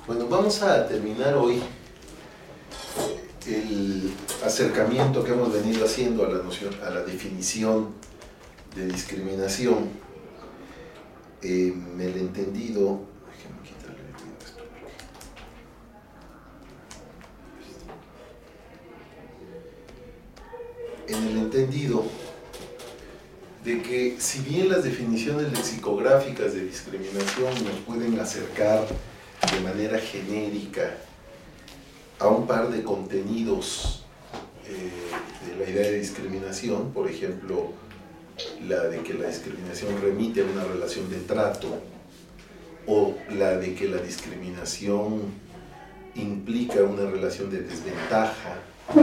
Bueno, vamos a terminar hoy el acercamiento que hemos venido haciendo a la noción, a la definición de discriminación en el entendido. Déjenme quitarle esto. En el entendido de que si bien las definiciones lexicográficas de discriminación nos pueden acercar de manera genérica a un par de contenidos de la idea de discriminación, por ejemplo, la de que la discriminación remite a una relación de trato, o la de que la discriminación implica una relación de desventaja,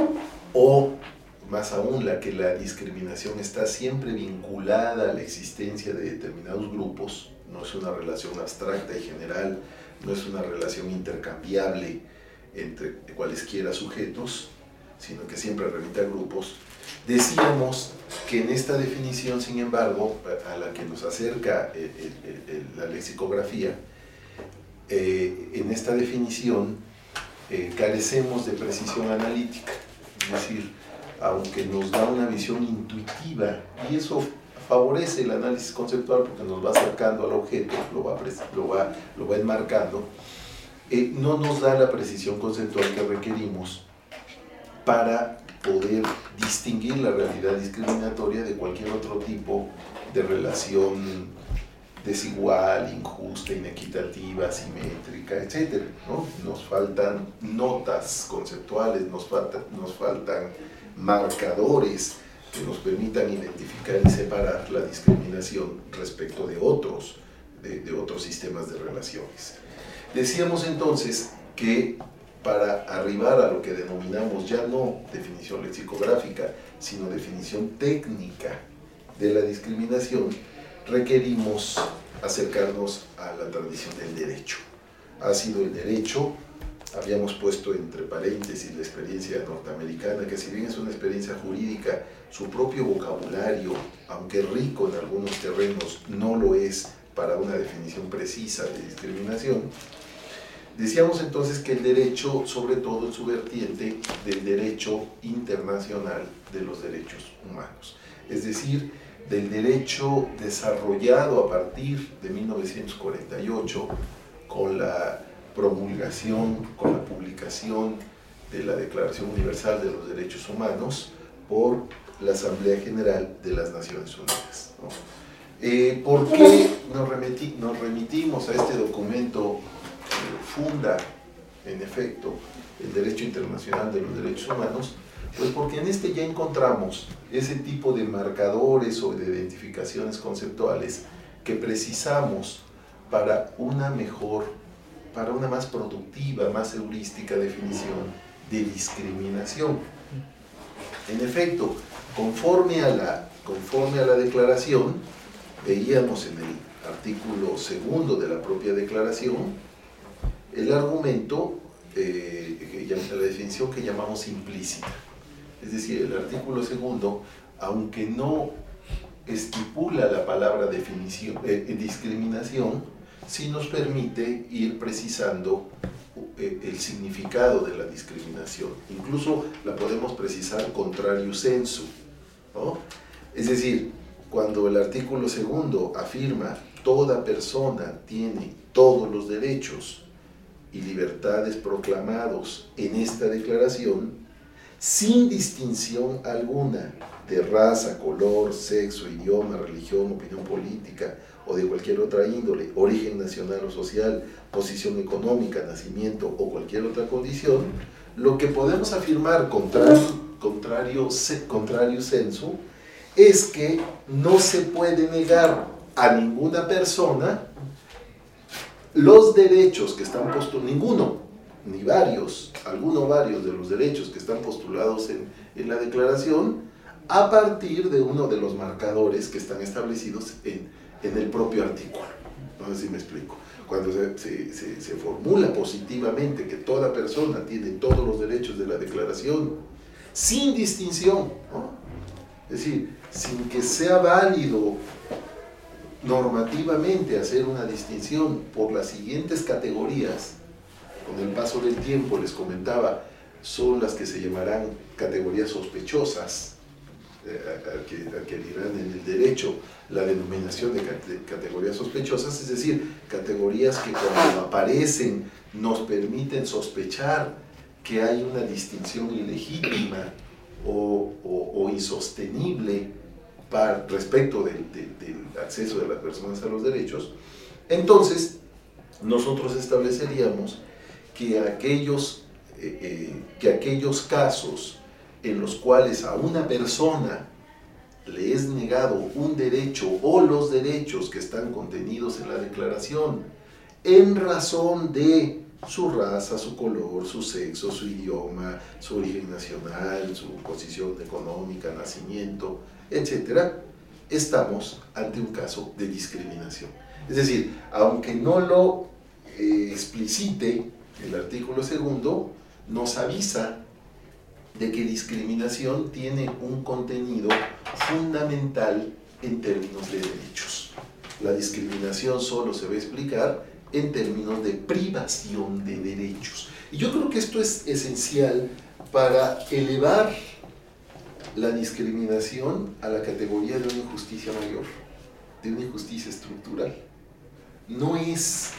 o más aún la que la discriminación está siempre vinculada a la existencia de determinados grupos, no es una relación abstracta y general, no es una relación intercambiable entre cualesquiera sujetos, sino que siempre remite a grupos. Decíamos que en esta definición, sin embargo, a la que nos acerca la lexicografía, en esta definición carecemos de precisión analítica, es decir, aunque nos da una visión intuitiva, y eso favorece el análisis conceptual porque nos va acercando al objeto, lo va enmarcando, no nos da la precisión conceptual que requerimos para poder distinguir la realidad discriminatoria de cualquier otro tipo de relación desigual, injusta, inequitativa, asimétrica, etc., ¿no? Nos faltan notas conceptuales, nos faltan marcadores que nos permitan identificar y separar la discriminación respecto de otros sistemas de relaciones. Decíamos entonces que para arribar a lo que denominamos ya no definición lexicográfica, sino definición técnica de la discriminación, requerimos acercarnos a la tradición del derecho. Ha sido el derecho, habíamos puesto entre paréntesis la experiencia norteamericana, que si bien es una experiencia jurídica, su propio vocabulario, aunque rico en algunos terrenos, no lo es para una definición precisa de discriminación. Decíamos entonces que el derecho, sobre todo en su vertiente del derecho internacional de los derechos humanos, es decir, del derecho desarrollado a partir de 1948 con la promulgación, con la publicación de la Declaración Universal de los Derechos Humanos por la Asamblea General de las Naciones Unidas, ¿no? ¿Por qué nos remitimos a este documento que funda, en efecto, el derecho internacional de los derechos humanos? Pues porque en este ya encontramos ese tipo de marcadores o de identificaciones conceptuales que precisamos para una más productiva, más heurística definición de discriminación. En efecto, conforme a la declaración, veíamos en el artículo 2 de la propia declaración el argumento, la definición que llamamos implícita. Es decir, el artículo 2, aunque no estipula la palabra discriminación, sí nos permite ir precisando el significado de la discriminación. Incluso la podemos precisar contrario sensu, ¿no? Es decir, cuando el artículo 2 afirma toda persona tiene todos los derechos y libertades proclamados en esta declaración, sin distinción alguna de raza, color, sexo, idioma, religión, opinión política o de cualquier otra índole, origen nacional o social, posición económica, nacimiento o cualquier otra condición, lo que podemos afirmar contrario sensu es que no se puede negar a ninguna persona los derechos que están postulados, alguno o varios de los derechos que están postulados en la declaración, a partir de uno de los marcadores que están establecidos en el propio artículo. No sé si me explico. Cuando se formula positivamente que toda persona tiene todos los derechos de la declaración, sin distinción, ¿no? Es decir, sin que sea válido normativamente hacer una distinción por las siguientes categorías, con el paso del tiempo, les comentaba, son las que se llamarán categorías sospechosas, adquirirán en el derecho la denominación de categorías sospechosas, es decir, categorías que cuando aparecen nos permiten sospechar que hay una distinción ilegítima o insostenible respecto del acceso de las personas a los derechos. Entonces, nosotros estableceríamos que aquellos casos en los cuales a una persona le es negado un derecho o los derechos que están contenidos en la declaración en razón de su raza, su color, su sexo, su idioma, su origen nacional, su posición económica, nacimiento, etc., estamos ante un caso de discriminación. Es decir, aunque no lo explicite el artículo 2, nos avisa de que discriminación tiene un contenido fundamental en términos de derechos. La discriminación solo se va a explicar en términos de privación de derechos. Y yo creo que esto es esencial para elevar la discriminación a la categoría de una injusticia mayor, de una injusticia estructural. No es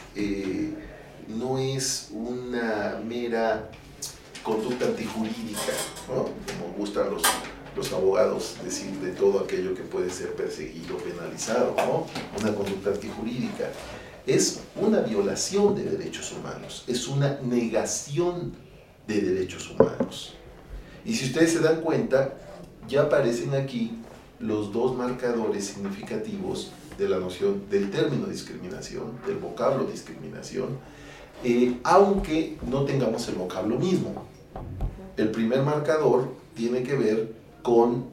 una mera conducta antijurídica, ¿no? Como gustan los abogados decir de todo aquello que puede ser perseguido, penalizado, ¿no? Una conducta antijurídica. Es una violación de derechos humanos, es una negación de derechos humanos. Y si ustedes se dan cuenta, ya aparecen aquí los dos marcadores significativos de la noción del término discriminación, del vocablo discriminación, aunque no tengamos el vocablo mismo. El primer marcador tiene que ver con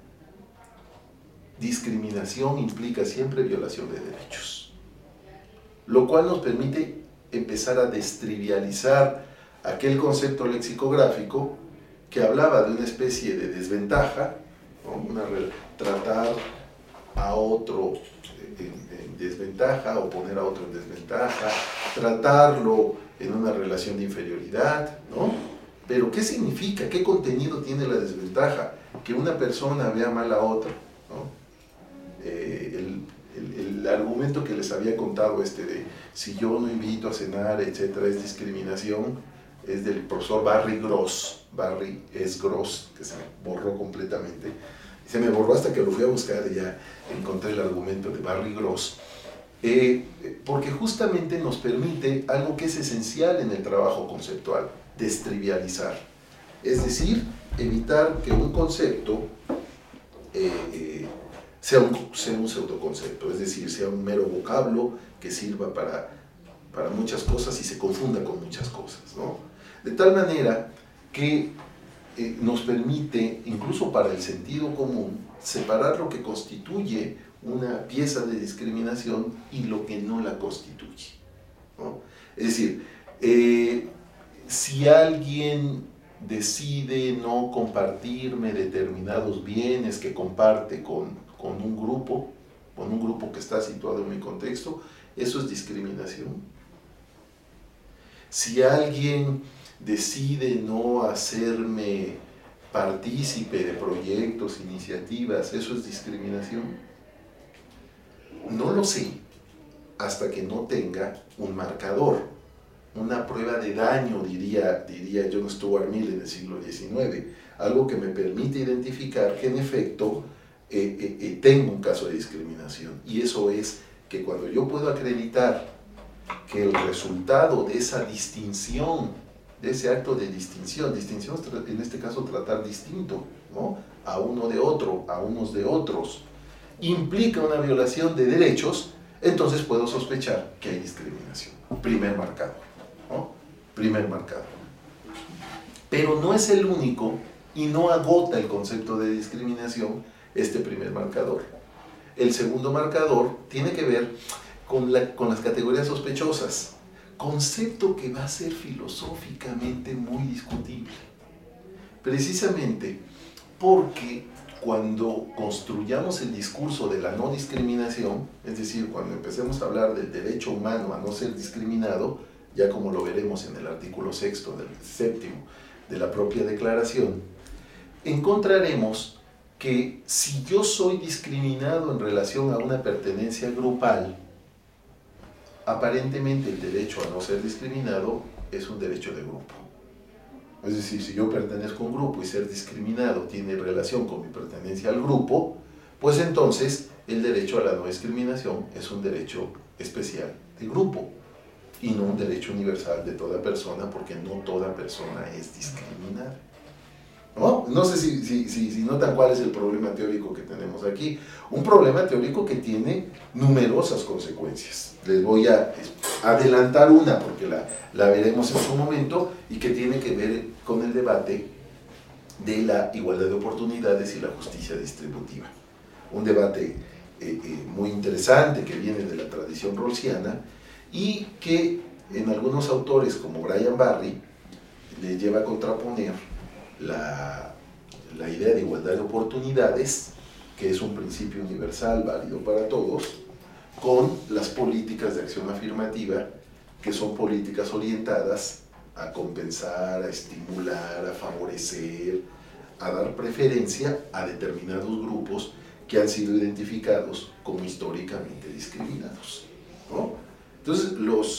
discriminación, implica siempre violación de derechos, lo cual nos permite empezar a destrivializar aquel concepto lexicográfico que hablaba de una especie de desventaja, ¿no? Tratar a otro en desventaja o poner a otro en desventaja, tratarlo en una relación de inferioridad, ¿no? Pero ¿qué significa? ¿Qué contenido tiene la desventaja? Que una persona vea mal a otra, ¿no? El argumento que les había contado de si yo no invito a cenar, etcétera, es discriminación, es del profesor Barry Gross. Barry S. Gross, que se me borró completamente. Se me borró hasta que lo fui a buscar y ya encontré el argumento de Barry Gross. Porque justamente nos permite algo que es esencial en el trabajo conceptual, destrivializar. Es decir, evitar que un concepto sea un pseudoconcepto, es decir, sea un mero vocablo que sirva para muchas cosas y se confunda con muchas cosas, ¿no? De tal manera que nos permite, incluso para el sentido común, separar lo que constituye una pieza de discriminación y lo que no la constituye, ¿no? Es decir, si alguien decide no compartirme determinados bienes que comparte con un grupo que está situado en mi contexto, eso es discriminación. Si alguien decide no hacerme partícipe de proyectos, iniciativas, ¿eso es discriminación? No lo sé hasta que no tenga un marcador, una prueba de daño, diría John Stuart Mill en el siglo XIX, algo que me permite identificar que en efecto tengo un caso de discriminación, y eso es que cuando yo puedo acreditar que el resultado de esa distinción, de ese acto de distinción es en este caso tratar distinto, ¿no? A uno de otro, a unos de otros, implica una violación de derechos, entonces puedo sospechar que hay discriminación. Primer marcador, ¿no? Primer marcador. Pero no es el único y no agota el concepto de discriminación este primer marcador. El segundo marcador tiene que ver con las categorías sospechosas, concepto que va a ser filosóficamente muy discutible, precisamente porque cuando construyamos el discurso de la no discriminación, es decir, cuando empecemos a hablar del derecho humano a no ser discriminado, ya como lo veremos en el artículo séptimo de la propia declaración, encontraremos que si yo soy discriminado en relación a una pertenencia grupal, aparentemente el derecho a no ser discriminado es un derecho de grupo. Es decir, si yo pertenezco a un grupo y ser discriminado tiene relación con mi pertenencia al grupo, pues entonces el derecho a la no discriminación es un derecho especial de grupo y no un derecho universal de toda persona, porque no toda persona es discriminada. No sé si notan cuál es el problema teórico que tenemos aquí. Un problema teórico que tiene numerosas consecuencias. Les voy a adelantar una porque la veremos en su momento y que tiene que ver con el debate de la igualdad de oportunidades y la justicia distributiva. Un debate muy interesante que viene de la tradición rawlsiana y que en algunos autores como Brian Barry le lleva a contraponer la idea de igualdad de oportunidades, que es un principio universal válido para todos, con las políticas de acción afirmativa, que son políticas orientadas a compensar, a estimular, a favorecer, a dar preferencia a determinados grupos que han sido identificados como históricamente discriminados, ¿no? Entonces,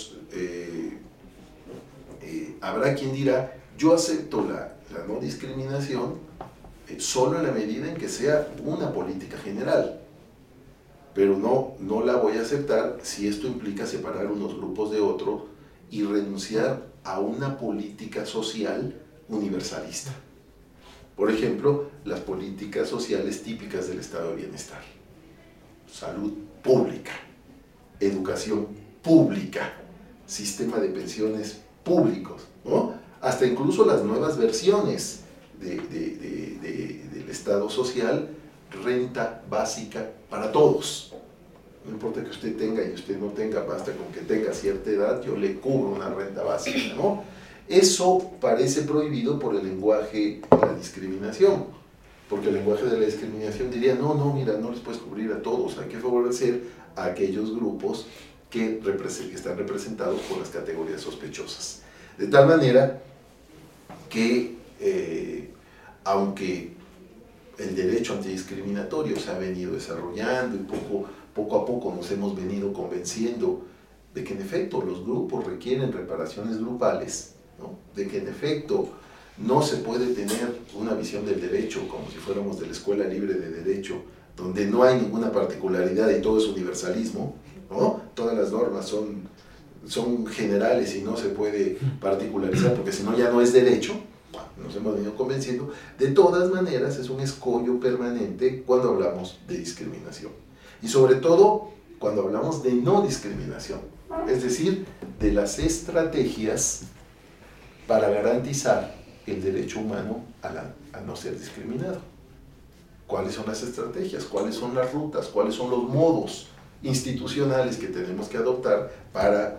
habrá quien dirá, yo acepto la no discriminación solo en la medida en que sea una política general, pero no la voy a aceptar si esto implica separar unos grupos de otros y renunciar a una política social universalista. Por ejemplo, las políticas sociales típicas del estado de bienestar, salud pública, educación pública, sistema de pensiones públicos, ¿no? Hasta incluso las nuevas versiones del Estado social, renta básica para todos. No importa que usted tenga y usted no tenga, basta con que tenga cierta edad, yo le cubro una renta básica, ¿no? Eso parece prohibido por el lenguaje de la discriminación, porque el lenguaje de la discriminación diría, no, mira, no les puedes cubrir a todos, hay que favorecer a aquellos grupos que están representados por las categorías sospechosas. De tal manera que, aunque el derecho antidiscriminatorio se ha venido desarrollando y poco a poco nos hemos venido convenciendo de que en efecto los grupos requieren reparaciones grupales, ¿no? De que en efecto no se puede tener una visión del derecho como si fuéramos de la Escuela Libre de Derecho, donde no hay ninguna particularidad y todo es universalismo, ¿no? Todas las normas son generales y no se puede particularizar porque si no ya no es derecho. Nos hemos venido convenciendo. De todas maneras es un escollo permanente cuando hablamos de discriminación y sobre todo cuando hablamos de no discriminación, es decir, de las estrategias para garantizar el derecho humano a no ser discriminado. ¿Cuáles son las estrategias? ¿Cuáles son las rutas? ¿Cuáles son los modos institucionales que tenemos que adoptar para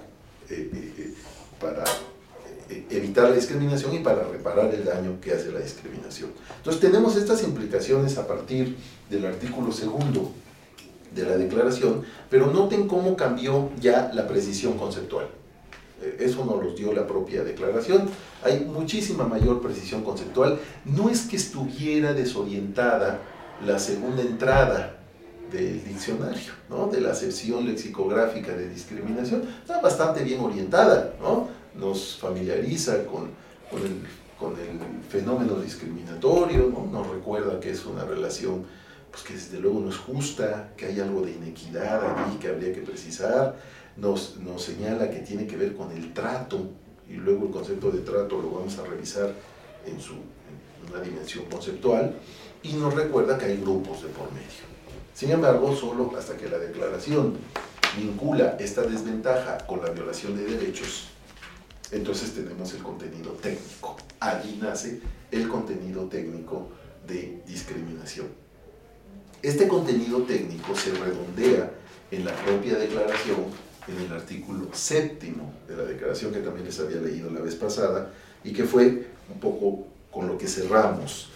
evitar la discriminación y para reparar el daño que hace la discriminación? Entonces tenemos estas implicaciones a partir del artículo 2 de la declaración, pero noten cómo cambió ya la precisión conceptual. Eso nos lo dio la propia declaración. Hay muchísima mayor precisión conceptual. No es que estuviera desorientada la segunda entrada del diccionario, ¿no? De la acepción lexicográfica de discriminación. Está bastante bien orientada, ¿no? Nos familiariza con el fenómeno discriminatorio, ¿no? Nos recuerda que es una relación pues, que desde luego no es justa, que hay algo de inequidad allí que habría que precisar. Nos señala que tiene que ver con el trato, y luego el concepto de trato lo vamos a revisar en una dimensión conceptual, y nos recuerda que hay grupos de por medio. Sin embargo, solo hasta que la declaración vincula esta desventaja con la violación de derechos, entonces tenemos el contenido técnico. Allí nace el contenido técnico de discriminación. Este contenido técnico se redondea en la propia declaración, en el artículo 7 de la declaración que también les había leído la vez pasada y que fue un poco con lo que cerramos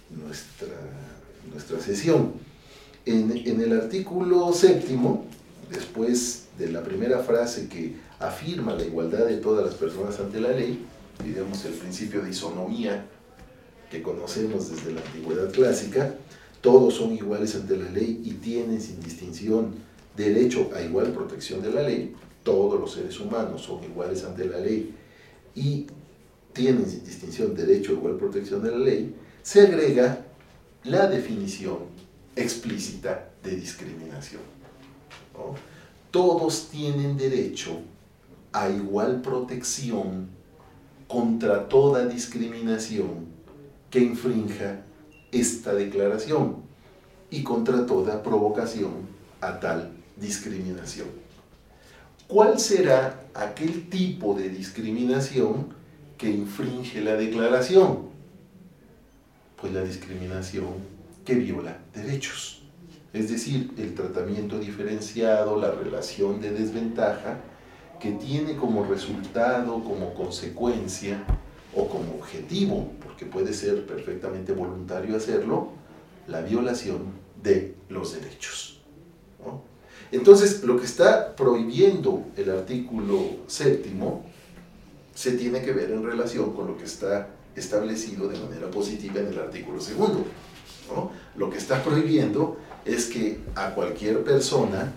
nuestra sesión. En el artículo 7, después de la primera frase que afirma la igualdad de todas las personas ante la ley, digamos el principio de isonomía que conocemos desde la antigüedad clásica, todos son iguales ante la ley y tienen sin distinción derecho a igual protección de la ley, todos los seres humanos son iguales ante la ley y tienen sin distinción derecho a igual protección de la ley, se agrega la definición explícita de discriminación, ¿no? Todos tienen derecho a igual protección contra toda discriminación que infrinja esta declaración y contra toda provocación a tal discriminación. ¿Cuál será aquel tipo de discriminación que infringe la declaración? Pues la discriminación que viola derechos, es decir, el tratamiento diferenciado, la relación de desventaja que tiene como resultado, como consecuencia o como objetivo, porque puede ser perfectamente voluntario hacerlo, la violación de los derechos, ¿no? Entonces, lo que está prohibiendo el artículo 7º se tiene que ver en relación con lo que está establecido de manera positiva en el artículo 2º, ¿no? Lo que está prohibiendo es que a cualquier persona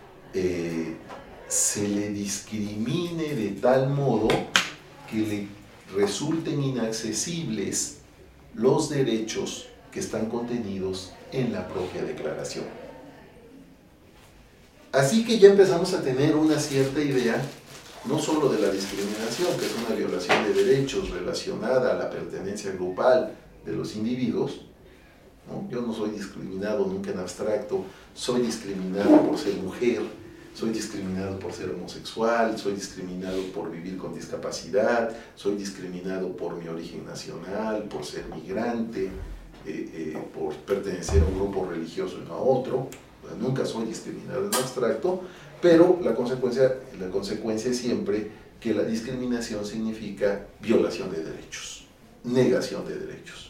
se le discrimine de tal modo que le resulten inaccesibles los derechos que están contenidos en la propia declaración. Así que ya empezamos a tener una cierta idea, no solo de la discriminación, que es una violación de derechos relacionada a la pertenencia grupal de los individuos, ¿no? Yo no soy discriminado nunca en abstracto, soy discriminado por ser mujer, soy discriminado por ser homosexual, soy discriminado por vivir con discapacidad, soy discriminado por mi origen nacional, por ser migrante, por pertenecer a un grupo religioso y no a otro. Nunca soy discriminado en abstracto, pero la consecuencia es siempre que la discriminación significa violación de derechos, negación de derechos.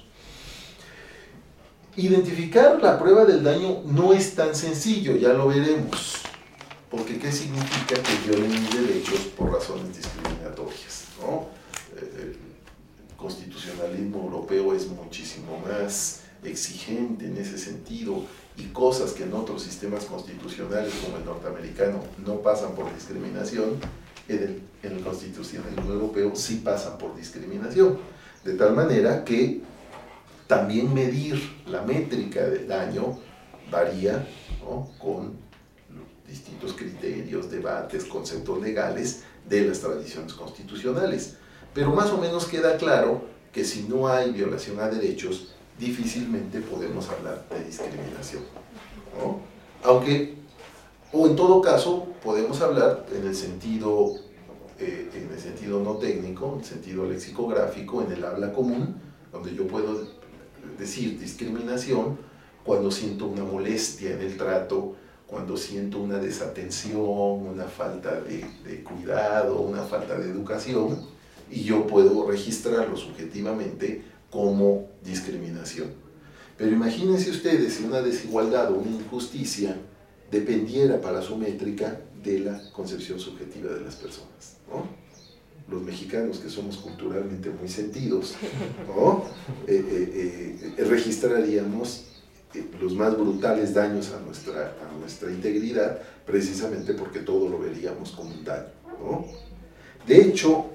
Identificar la prueba del daño no es tan sencillo, ya lo veremos, porque ¿qué significa que violen mis derechos por razones discriminatorias, ¿no? El constitucionalismo europeo es muchísimo más exigente en ese sentido, y cosas que en otros sistemas constitucionales como el norteamericano no pasan por discriminación, en el constitucionalismo europeo sí pasan por discriminación, de tal manera que también medir la métrica del daño varía, ¿no?, con distintos criterios, debates, conceptos legales de las tradiciones constitucionales. Pero más o menos queda claro que si no hay violación a derechos, difícilmente podemos hablar de discriminación, ¿no? Aunque, o en todo caso, podemos hablar en el sentido no técnico, en el sentido lexicográfico, en el habla común, donde yo puedo decir discriminación cuando siento una molestia en el trato, cuando siento una desatención, una falta de cuidado, una falta de educación, y yo puedo registrarlo subjetivamente como discriminación. Pero imagínense ustedes si una desigualdad o una injusticia dependiera para su métrica de la concepción subjetiva de las personas, ¿no? Los mexicanos, que somos culturalmente muy sentidos, ¿no?, registraríamos los más brutales daños a nuestra integridad, precisamente porque todo lo veríamos como un daño, ¿no? De hecho,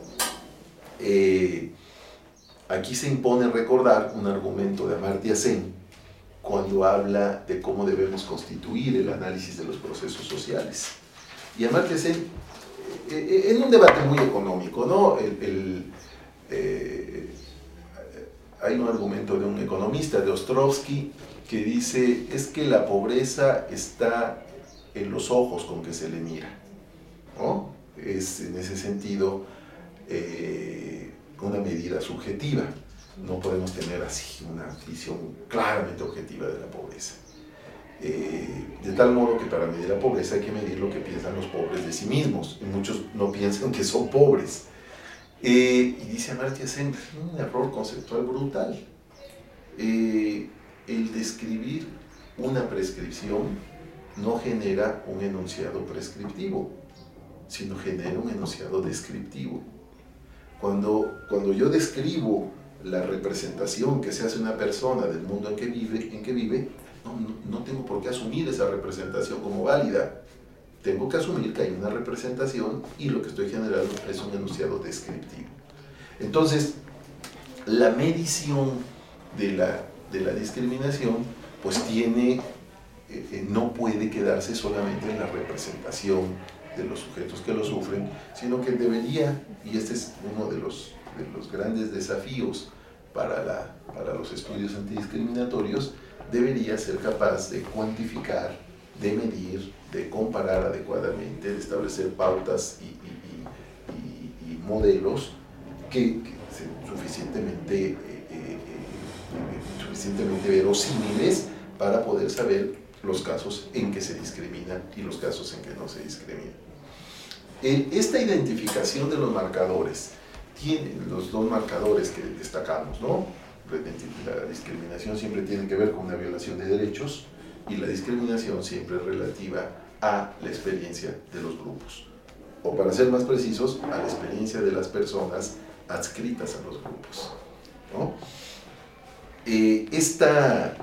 aquí se impone recordar un argumento de Amartya Sen cuando habla de cómo debemos constituir el análisis de los procesos sociales. Y Amartya Sen, en un debate muy económico, ¿no?, hay un argumento de un economista, de Ostrovsky, que dice, es que la pobreza está en los ojos con que se le mira, ¿no? Es en ese sentido una medida subjetiva. No podemos tener así una visión claramente objetiva de la pobreza. De tal modo que para medir la pobreza hay que medir lo que piensan los pobres de sí mismos, y muchos no piensan que son pobres. Y dice Amartya Sen, un error conceptual brutal. El describir una prescripción no genera un enunciado prescriptivo, sino genera un enunciado descriptivo. Cuando yo describo la representación que se hace una persona del mundo en que vive, no tengo por qué asumir esa representación como válida. Tengo que asumir que hay una representación y lo que estoy generando es un enunciado descriptivo. Entonces, la medición de la discriminación pues no puede quedarse solamente en la representación de los sujetos que lo sufren, sino que debería, y este es uno de los grandes desafíos para los estudios antidiscriminatorios, debería ser capaz de cuantificar, de medir, de comparar adecuadamente, de establecer pautas y modelos que sean suficientemente verosímiles para poder saber los casos en que se discrimina y los casos en que no se discrimina. Esta identificación de los marcadores, tiene los dos marcadores que destacamos, ¿no? La discriminación siempre tiene que ver con una violación de derechos y la discriminación siempre es relativa a la experiencia de los grupos, o para ser más precisos, a la experiencia de las personas adscritas a los grupos, ¿no? Esta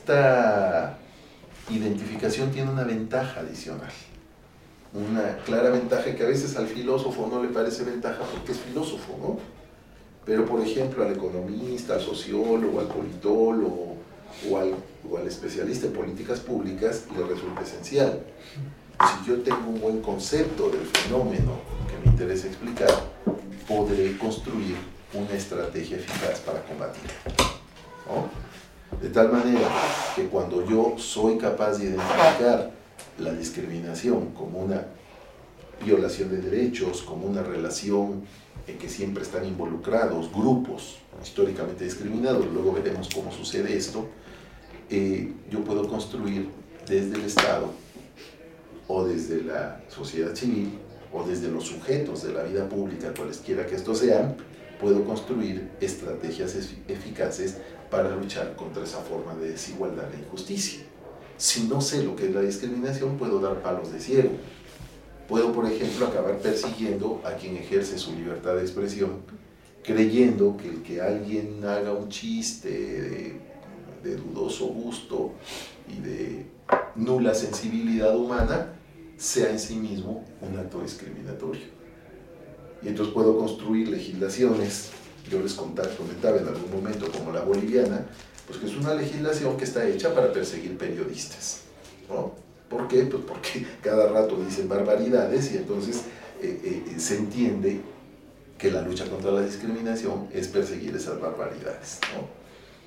identificación tiene una ventaja adicional, una clara ventaja que a veces al filósofo no le parece ventaja porque es filósofo, ¿no? Pero por ejemplo al economista, al sociólogo, al politólogo o al especialista en políticas públicas le resulta esencial. Si yo tengo un buen concepto del fenómeno que me interesa explicar, podré construir una estrategia eficaz para combatirlo, ¿no? De tal manera que cuando yo soy capaz de identificar la discriminación como una violación de derechos, como una relación en que siempre están involucrados grupos históricamente discriminados, luego veremos cómo sucede esto, yo puedo construir desde el Estado o desde la sociedad civil o desde los sujetos de la vida pública, cualesquiera que estos sean, puedo construir estrategias eficaces para luchar contra esa forma de desigualdad e injusticia. Si no sé lo que es la discriminación, puedo dar palos de ciego. Puedo, por ejemplo, acabar persiguiendo a quien ejerce su libertad de expresión, creyendo que el que alguien haga un chiste de dudoso gusto y de nula sensibilidad humana sea en sí mismo un acto discriminatorio. Y entonces puedo construir legislaciones, yo les comentaba en algún momento, como la boliviana, pues que es una legislación que está hecha para perseguir periodistas, ¿no? ¿Por qué? Pues porque cada rato dicen barbaridades y entonces se entiende que la lucha contra la discriminación es perseguir esas barbaridades, ¿no?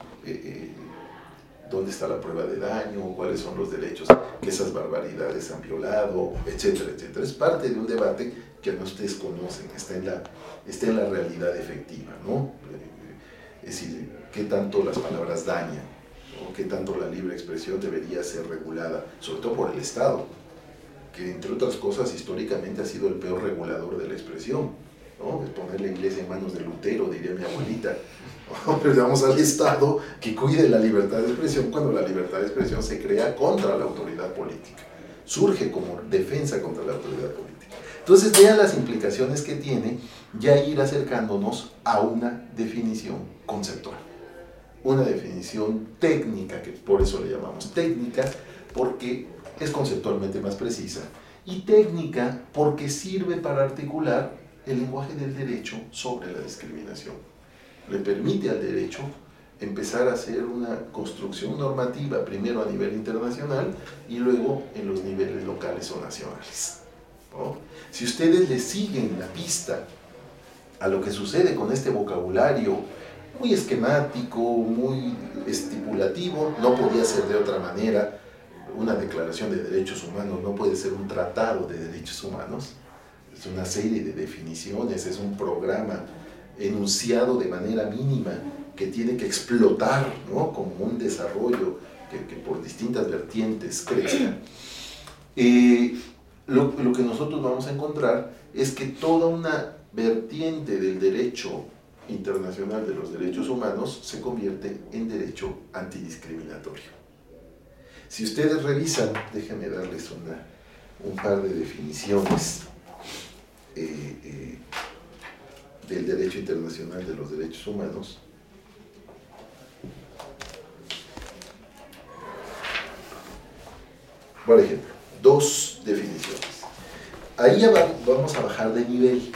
¿Dónde está la prueba de daño? ¿Cuáles son los derechos que esas barbaridades han violado? Etcétera, etcétera. Es parte de un debate que no ustedes conocen, está en la realidad efectiva, ¿no? Es decir, ¿qué tanto las palabras dañan? ¿O qué tanto la libre expresión debería ser regulada? Sobre todo por el Estado, que entre otras cosas históricamente ha sido el peor regulador de la expresión, ¿no? Es poner la iglesia en manos de Lutero, diría mi abuelita. Pero vamos al Estado que cuide la libertad de expresión cuando la libertad de expresión se crea contra la autoridad política, surge como defensa contra la autoridad política. Entonces vean las implicaciones que tiene ya ir acercándonos a una definición conceptual, una definición técnica, que por eso le llamamos técnica, porque es conceptualmente más precisa, y técnica porque sirve para articular el lenguaje del derecho sobre la discriminación. Le permite al derecho empezar a hacer una construcción normativa, primero a nivel internacional y luego en los niveles locales o nacionales, ¿no? Si ustedes le siguen la pista a lo que sucede con este vocabulario muy esquemático, muy estipulativo, no podía ser de otra manera. Una declaración de derechos humanos no puede ser un tratado de derechos humanos, es una serie de definiciones, es un programa enunciado de manera mínima que tiene que explotar, ¿no? Como un desarrollo que por distintas vertientes crezca. Lo que nosotros vamos a encontrar es que toda una vertiente del derecho internacional de los derechos humanos se convierte en derecho antidiscriminatorio. Si ustedes revisan, déjenme darles un par de definiciones del derecho internacional de los derechos humanos. Por ejemplo, dos definiciones. Ahí ya vamos a bajar de nivel.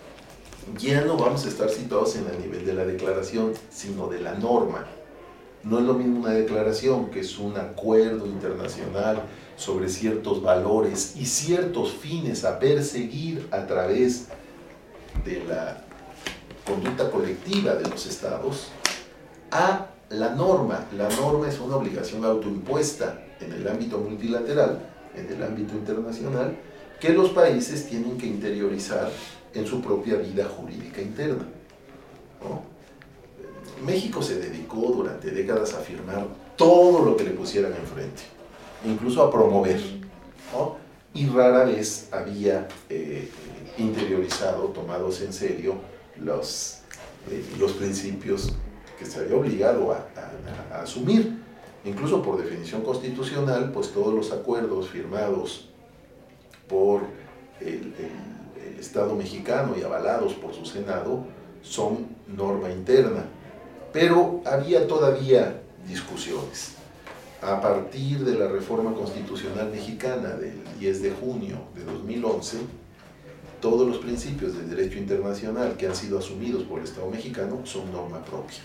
Ya no vamos a estar situados en el nivel de la declaración, sino de la norma. No es lo mismo una declaración, que es un acuerdo internacional sobre ciertos valores y ciertos fines a perseguir a través de la conducta colectiva de los estados, a la norma. La norma es una obligación autoimpuesta en el ámbito multilateral, en el ámbito internacional, que los países tienen que interiorizar en su propia vida jurídica interna, ¿no? México se dedicó durante décadas a firmar todo lo que le pusieran enfrente, incluso a promover, ¿no? Y rara vez había interiorizado, tomados en serio, los principios que se había obligado a asumir. Incluso por definición constitucional, pues todos los acuerdos firmados por el Estado mexicano y avalados por su Senado son norma interna. Pero había todavía discusiones. A partir de la reforma constitucional mexicana del 10 de junio de 2011, todos los principios del derecho internacional que han sido asumidos por el Estado mexicano son norma propia.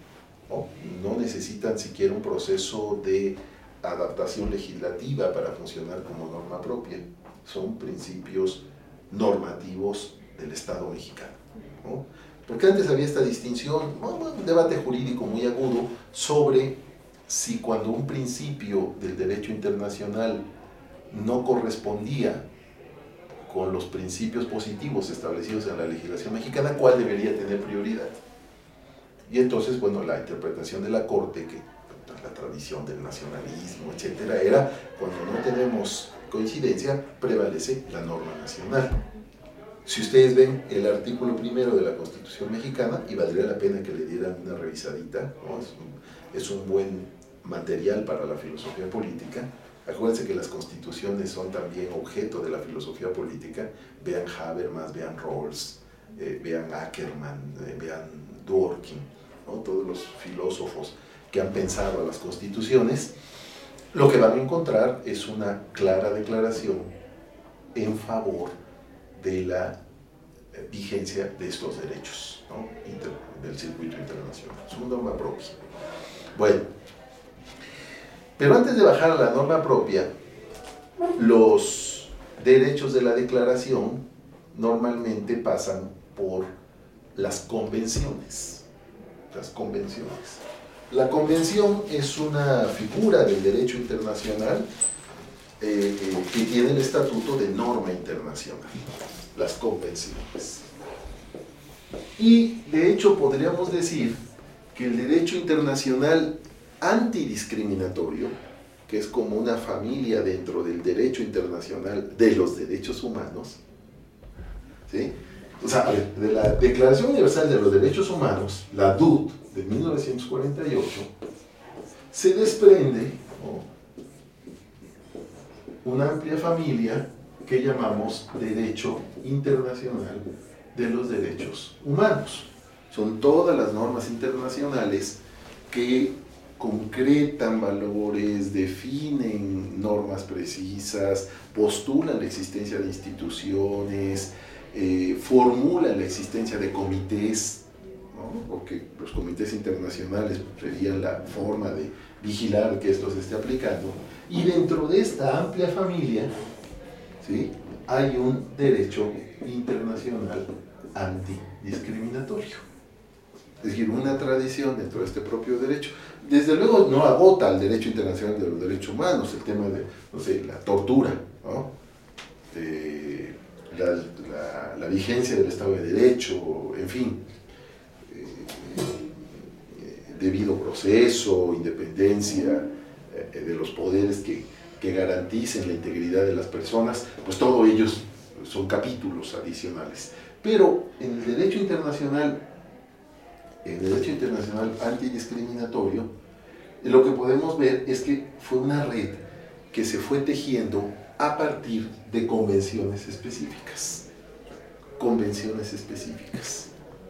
No necesitan siquiera un proceso de adaptación legislativa para funcionar como norma propia. Son principios normativos del Estado mexicano, ¿no? Porque antes había esta distinción, un debate jurídico muy agudo sobre si cuando un principio del derecho internacional no correspondía con los principios positivos establecidos en la legislación mexicana, ¿cuál debería tener prioridad? Y entonces, bueno, la interpretación de la Corte, que la tradición del nacionalismo, etcétera, era cuando no tenemos coincidencia, prevalece la norma nacional. Si ustedes ven el artículo primero de la Constitución mexicana, y valdría la pena que le dieran una revisadita, ¿no? Es un buen material para la filosofía política. Acuérdense que las constituciones son también objeto de la filosofía política. Vean Habermas, vean Rawls, vean Ackerman, vean Dworkin, ¿no? Todos los filósofos que han pensado las constituciones. Lo que van a encontrar es una clara declaración en favor de la vigencia de estos derechos, ¿no? Del circuito internacional. Es una norma propia. Bueno, pero antes de bajar a la norma propia, los derechos de la declaración normalmente pasan por las convenciones. Las convenciones. La convención es una figura del derecho internacional que tiene el estatuto de norma internacional, las convenciones. Y de hecho podríamos decir que el derecho internacional antidiscriminatorio, que es como una familia dentro del derecho internacional de los derechos humanos, ¿sí? O sea, a ver, de la Declaración Universal de los Derechos Humanos, la DUT de 1948, se desprende, ¿no?, una amplia familia que llamamos derecho internacional de los derechos humanos. Son todas las normas internacionales que concretan valores, definen normas precisas, postulan la existencia de instituciones, formulan la existencia de comités, ¿no? Porque los comités internacionales serían la forma de vigilar que esto se esté aplicando. Y dentro de esta amplia familia, ¿sí?, hay un derecho internacional antidiscriminatorio. Es decir, una tradición dentro de este propio derecho. Desde luego no agota el derecho internacional de los derechos humanos, el tema de, no sé, la tortura, ¿no?, la vigencia del Estado de Derecho, en fin, debido proceso, independencia de los poderes que garanticen la integridad de las personas, pues todos ellos son capítulos adicionales. Pero en el derecho internacional antidiscriminatorio, lo que podemos ver es que fue una red que se fue tejiendo a partir de convenciones específicas. Convenciones específicas.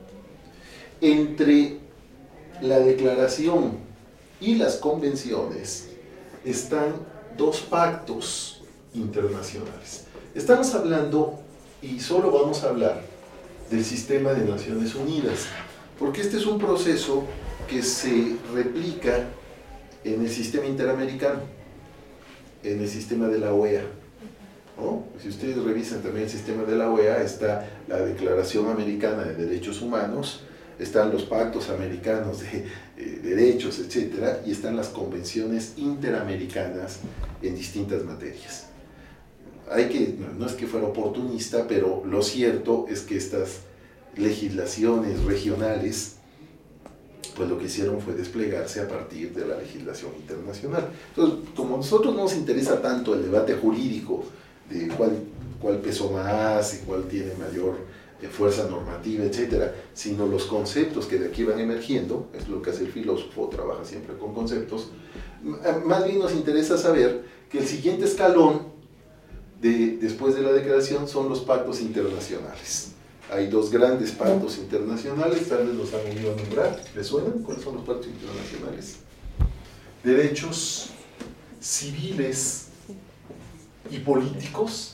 Entre la declaración y las convenciones están dos pactos internacionales. Estamos hablando, y solo vamos a hablar, del sistema de Naciones Unidas, porque este es un proceso que se replica en el sistema interamericano, en el sistema de la OEA, ¿no? Si ustedes revisan también el sistema de la OEA, está la Declaración Americana de Derechos Humanos, están los pactos americanos de derechos, etc., y están las convenciones interamericanas en distintas materias. No es que fuera oportunista, pero lo cierto es que estas legislaciones regionales, pues lo que hicieron fue desplegarse a partir de la legislación internacional. Entonces, como a nosotros no nos interesa tanto el debate jurídico de cuál pesó más y cuál tiene mayor fuerza normativa, etcétera, sino los conceptos que de aquí van emergiendo, es lo que hace el filósofo, trabaja siempre con conceptos, más bien nos interesa saber que el siguiente escalón después de la declaración son los pactos internacionales. Hay dos grandes pactos internacionales, tal vez los han oído nombrar. ¿Les suenan? ¿Cuáles son los pactos internacionales? Derechos civiles y políticos.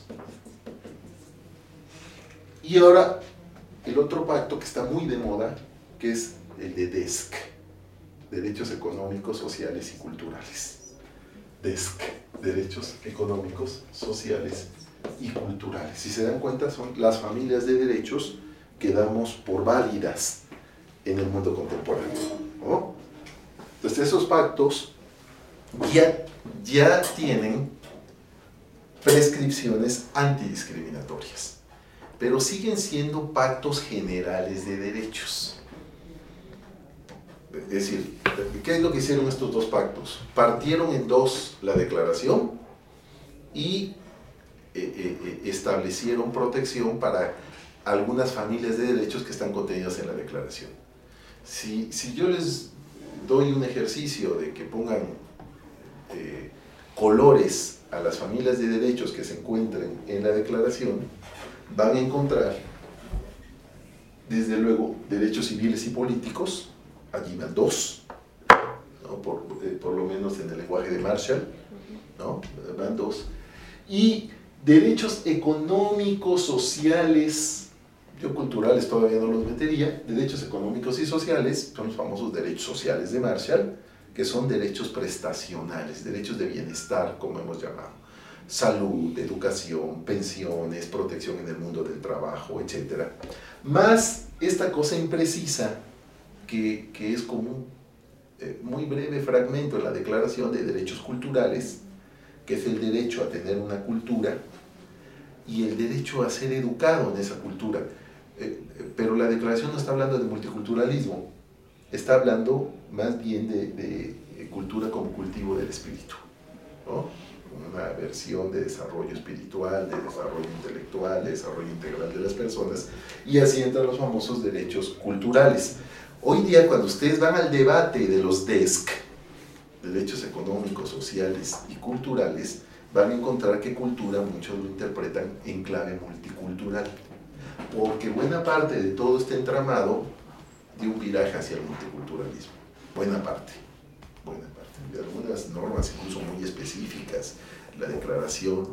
Y ahora el otro pacto que está muy de moda, que es el de DESC, Derechos Económicos, Sociales y Culturales. DESC, Derechos Económicos, Sociales y Culturales. Si se dan cuenta, son las familias de derechos que damos por válidas en el mundo contemporáneo, ¿no? Entonces esos pactos ya tienen prescripciones antidiscriminatorias, pero siguen siendo pactos generales de derechos. Es decir, ¿qué es lo que hicieron estos dos pactos? Partieron en dos la declaración y establecieron protección para algunas familias de derechos que están contenidas en la declaración. Si yo les doy un ejercicio de que pongan colores a las familias de derechos que se encuentren en la declaración, van a encontrar, desde luego, derechos civiles y políticos. Allí van dos, ¿no? Por lo menos en el lenguaje de Marshall, ¿no? Van dos. Y derechos económicos, sociales, yo culturales todavía no los metería, derechos económicos y sociales, son los famosos derechos sociales de Marshall, que son derechos prestacionales, derechos de bienestar, como hemos llamado. Salud, educación, pensiones, protección en el mundo del trabajo, etc. Más esta cosa imprecisa, que es como un muy breve fragmento en la Declaración de Derechos Culturales, que es el derecho a tener una cultura y el derecho a ser educado en esa cultura. Pero la declaración no está hablando de multiculturalismo, está hablando más bien de cultura como cultivo del espíritu, ¿no? Una versión de desarrollo espiritual, de desarrollo intelectual, de desarrollo integral de las personas, y así entran los famosos derechos culturales. Hoy día, cuando ustedes van al debate de los DESC, derechos económicos, sociales y culturales, van a encontrar que cultura muchos lo interpretan en clave multicultural, porque buena parte de todo este entramado dio un viraje hacia el multiculturalismo. Buena parte, de algunas normas incluso muy específicas, una declaración,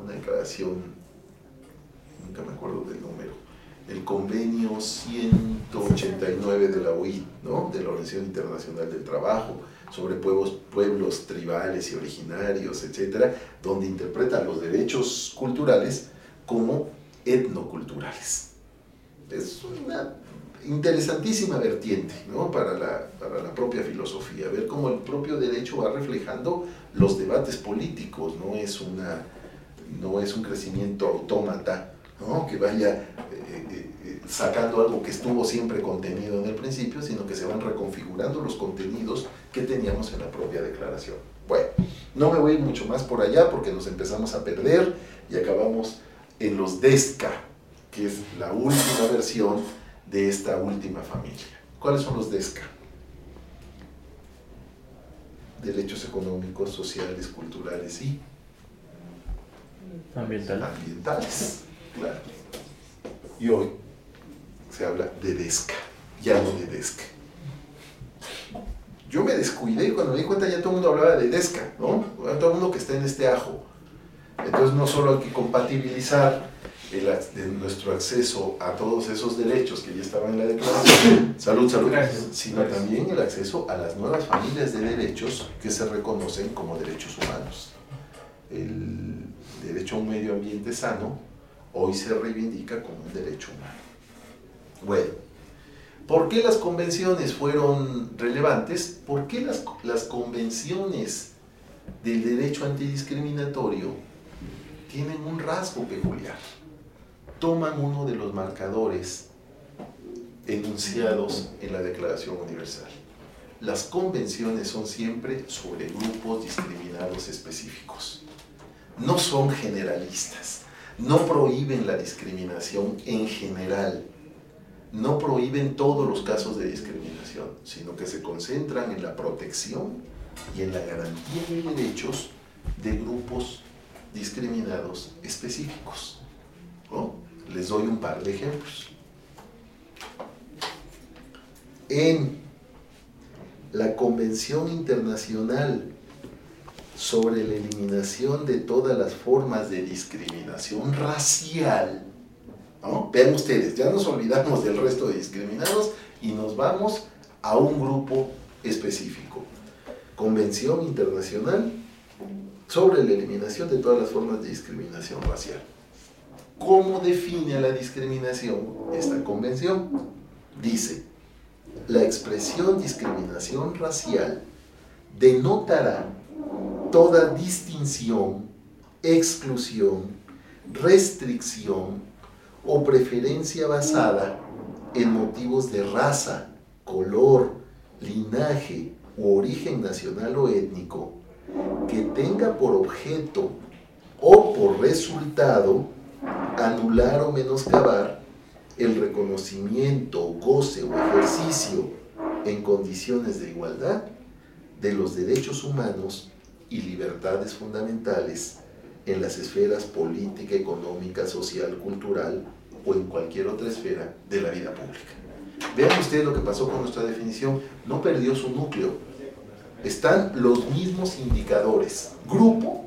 nunca me acuerdo del número, el convenio 189 de la OIT, ¿no? De la Organización Internacional del Trabajo, sobre pueblos tribales y originarios, etcétera, donde interpretan los derechos culturales como etnoculturales. Es una interesantísima vertiente, ¿no? para la propia filosofía, ver cómo el propio derecho va reflejando los debates políticos, no es un crecimiento autómata, ¿no? Que vaya sacando algo que estuvo siempre contenido en el principio, sino que se van reconfigurando los contenidos que teníamos en la propia declaración. Bueno, no me voy a ir mucho más por allá porque nos empezamos a perder y acabamos en los DESCA, que es la última versión de esta última familia. ¿Cuáles son los DESCA? derechos económicos, sociales, culturales y ambientales, claro. Y hoy se habla de DESCA, ya no de DESCA. Yo me descuidé cuando me di cuenta ya todo el mundo hablaba de DESCA, ¿no? Todo el mundo que está en este ajo. Entonces no solo hay que compatibilizar nuestro acceso a todos esos derechos que ya estaban en la declaración, salud, sino también el acceso a las nuevas familias de derechos que se reconocen como derechos humanos. El derecho a un medio ambiente sano hoy se reivindica como un derecho humano. Bueno, ¿por qué las convenciones fueron relevantes? ¿Por qué las convenciones del derecho antidiscriminatorio tienen un rasgo peculiar? Toman uno de los marcadores enunciados en la Declaración Universal. Las convenciones son siempre sobre grupos discriminados específicos. No son generalistas, no prohíben la discriminación en general, no prohíben todos los casos de discriminación, sino que se concentran en la protección y en la garantía de derechos de grupos discriminados específicos, ¿no? Les doy un par de ejemplos. En la Convención Internacional sobre la eliminación de todas las formas de discriminación racial, ¿no? Vean ustedes, ya nos olvidamos del resto de discriminados y nos vamos a un grupo específico. Convención Internacional sobre la eliminación de todas las formas de discriminación racial. ¿Cómo define a la discriminación esta convención? Dice: la expresión discriminación racial denotará toda distinción, exclusión, restricción o preferencia basada en motivos de raza, color, linaje u origen nacional o étnico, que tenga por objeto o por resultado anular o menoscabar el reconocimiento, goce o ejercicio en condiciones de igualdad de los derechos humanos y libertades fundamentales en las esferas política, económica, social, cultural o en cualquier otra esfera de la vida pública. Vean ustedes lo que pasó con nuestra definición, no perdió su núcleo. Están los mismos indicadores, grupo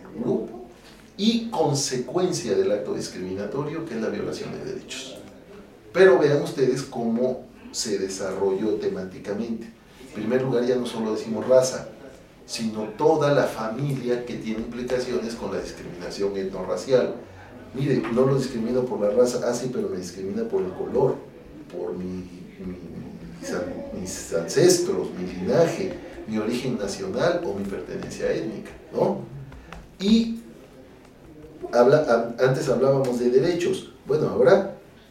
y consecuencia del acto discriminatorio, que es la violación de derechos. Pero vean ustedes cómo se desarrolló temáticamente. En primer lugar, ya no solo decimos raza, sino toda la familia que tiene implicaciones con la discriminación etnorracial. Mire, no lo discrimino por la raza, sí, pero me discrimina por el color, por mis ancestros, mi linaje, mi origen nacional o mi pertenencia étnica, ¿no? Y antes hablábamos de derechos, bueno, ahora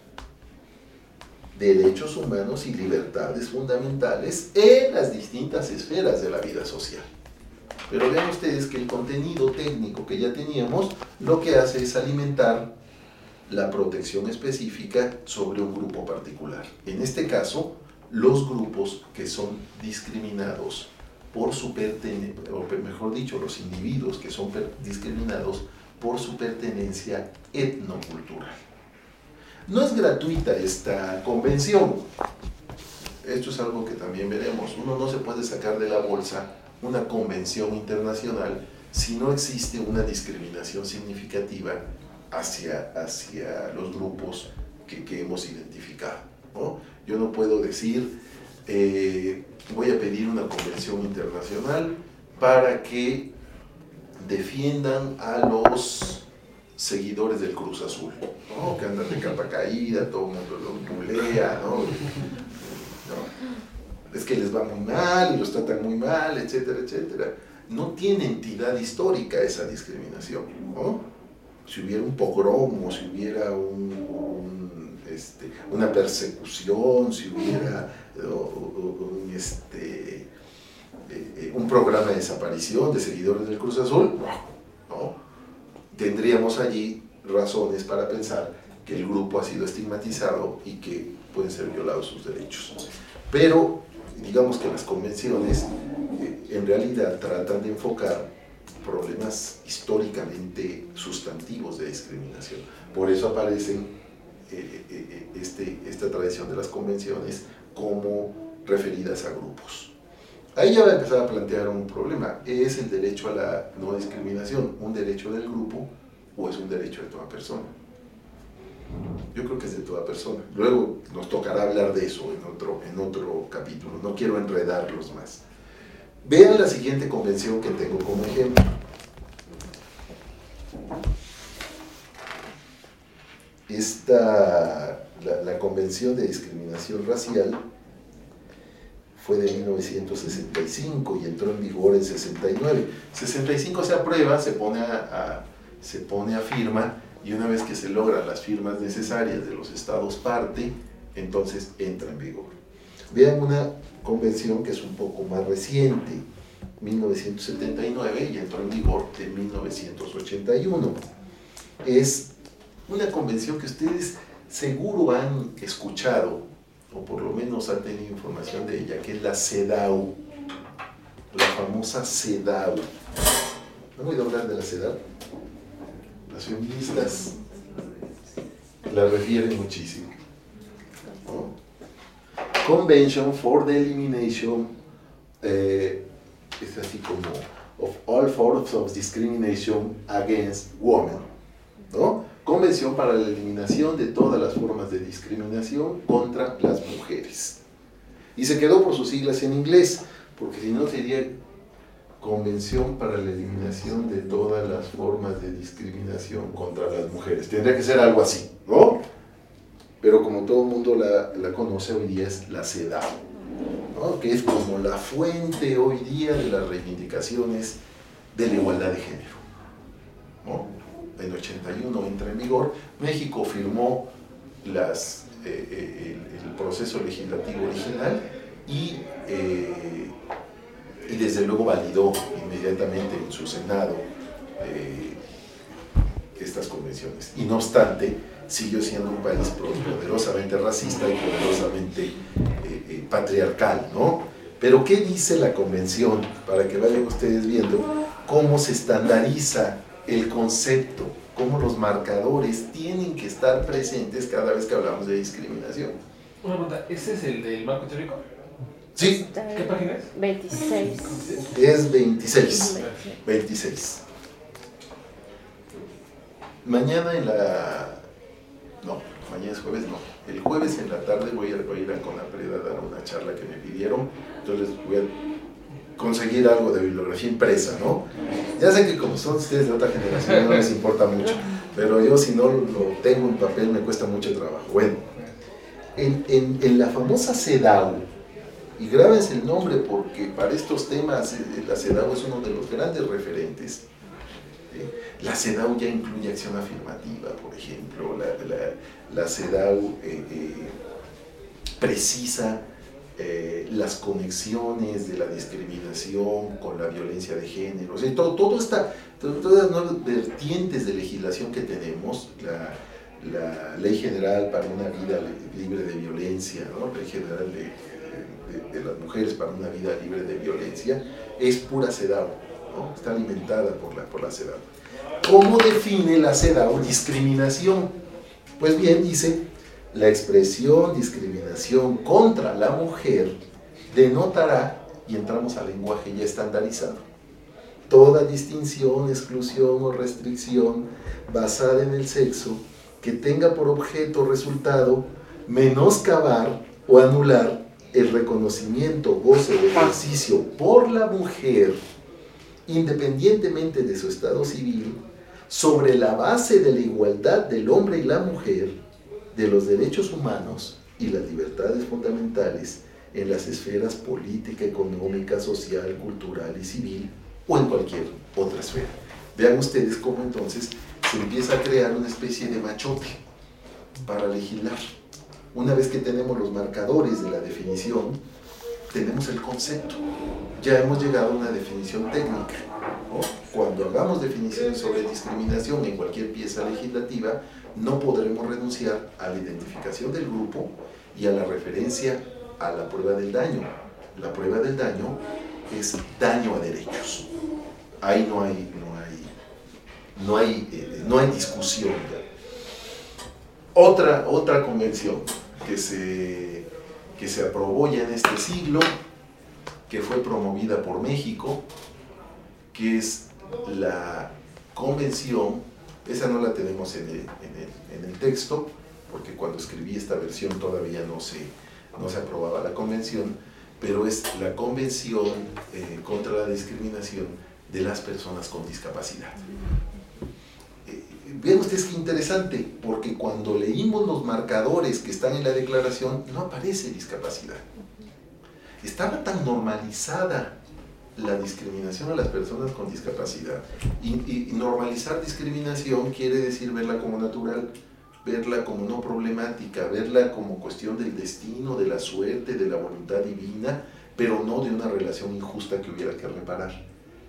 derechos humanos y libertades fundamentales en las distintas esferas de la vida social. Pero vean ustedes que el contenido técnico que ya teníamos lo que hace es alimentar la protección específica sobre un grupo particular. En este caso, los grupos que son discriminados por su pertenencia, o mejor dicho, los individuos que son discriminados por su pertenencia etnocultural. No es gratuita esta convención. Esto es algo que también veremos. Uno no se puede sacar de la bolsa una convención internacional si no existe una discriminación significativa hacia los grupos que hemos identificado, ¿no? Yo no puedo decir, voy a pedir una convención internacional para que defiendan a los seguidores del Cruz Azul, ¿no? Que andan de capa caída, todo el mundo los bulea, ¿no? Es que les va muy mal y los tratan muy mal, etcétera, etcétera. No tiene entidad histórica esa discriminación, ¿no? Si hubiera un pogromo, si hubiera una persecución, si hubiera un programa de desaparición de seguidores del Cruz Azul, ¿no? Tendríamos allí razones para pensar que el grupo ha sido estigmatizado y que pueden ser violados sus derechos. Pero digamos que las convenciones en realidad tratan de enfocar problemas históricamente sustantivos de discriminación. Por eso aparecen esta tradición de las convenciones como referidas a grupos. Ahí ya va a empezar a plantear un problema. ¿Es el derecho a la no discriminación un derecho del grupo o es un derecho de toda persona? Yo creo que es de toda persona. Luego nos tocará hablar de eso en otro capítulo. No quiero enredarlos más. Vean la siguiente convención que tengo como ejemplo. La Convención de Discriminación Racial fue de 1965 y entró en vigor en 69. 65 se aprueba, se pone a firma, y una vez que se logran las firmas necesarias de los estados parte, entonces entra en vigor. Vean una convención que es un poco más reciente, 1979, y entró en vigor en 1981. Es una convención que ustedes seguro han escuchado, o por lo menos han tenido información de ella, que es la CEDAW, la famosa CEDAW. ¿Han oído hablar de la CEDAW? Las feministas la refieren muchísimo, ¿no? Convention for the Elimination, es así como, of all forms of discrimination against women, ¿no? Convención para la eliminación de todas las formas de discriminación contra las mujeres. Y se quedó por sus siglas en inglés, porque si no sería Convención para la eliminación de todas las formas de discriminación contra las mujeres. Tendría que ser algo así, ¿no? Pero como todo el mundo la conoce hoy día, es la CEDAW, ¿no? Que es como la fuente hoy día de las reivindicaciones de la igualdad de género, ¿no? En 81 entra en vigor. México firmó el proceso legislativo original y desde luego validó inmediatamente en su Senado estas convenciones. Y no obstante, siguió siendo un país poderosamente racista y poderosamente patriarcal, ¿no? Pero ¿qué dice la convención? Para que vayan ustedes viendo cómo se estandariza el concepto, cómo los marcadores tienen que estar presentes cada vez que hablamos de discriminación. Una pregunta, ¿ese es el del marco teórico? Sí. ¿Qué página es? 26. Es 26. 26. Mañana mañana es jueves, no. El jueves en la tarde voy a ir a Conapred a dar una charla que me pidieron. Entonces voy a conseguir algo de bibliografía impresa, ¿no? Ya sé que como son ustedes de otra generación no les importa mucho, pero yo si no lo tengo en papel me cuesta mucho trabajo. Bueno, en la famosa CEDAW, y grábense el nombre porque para estos temas la CEDAW es uno de los grandes referentes. La CEDAW ya incluye acción afirmativa, por ejemplo. La CEDAW precisa las conexiones de la discriminación con la violencia de género. O sea, todas las nuevas vertientes de legislación que tenemos, la Ley General para una vida libre de violencia, ¿no? Ley General de las mujeres para una vida libre de violencia, es pura CEDAW, ¿no? Está alimentada por la CEDAW. ¿Cómo define la CEDAW discriminación? Pues bien, dice: la expresión discriminación contra la mujer denotará, y entramos al lenguaje ya estandarizado, toda distinción, exclusión o restricción basada en el sexo que tenga por objeto o resultado menoscabar o anular el reconocimiento, goce o ejercicio por la mujer, independientemente de su estado civil, sobre la base de la igualdad del hombre y la mujer, de los derechos humanos y las libertades fundamentales en las esferas política, económica, social, cultural y civil, o en cualquier otra esfera. Vean ustedes cómo entonces se empieza a crear una especie de machote para legislar. Una vez que tenemos los marcadores de la definición, tenemos el concepto. Ya hemos llegado a una definición técnica, ¿no? Cuando hagamos definiciones sobre discriminación en cualquier pieza legislativa, no podremos renunciar a la identificación del grupo y a la referencia a la prueba del daño. La prueba del daño es daño a derechos. Ahí no hay discusión. Otra convención que se aprobó ya en este siglo, que fue promovida por México, que es la convención, esa no la tenemos en el texto, porque cuando escribí esta versión todavía no se aprobaba la convención, pero es la Convención contra la Discriminación de las Personas con Discapacidad. Vean ustedes qué interesante, porque cuando leímos los marcadores que están en la declaración, no aparece discapacidad. Estaba tan normalizada la discriminación a las personas con discapacidad, y normalizar discriminación quiere decir verla como natural, verla como no problemática, verla como cuestión del destino, de la suerte, de la voluntad divina, pero no de una relación injusta que hubiera que reparar.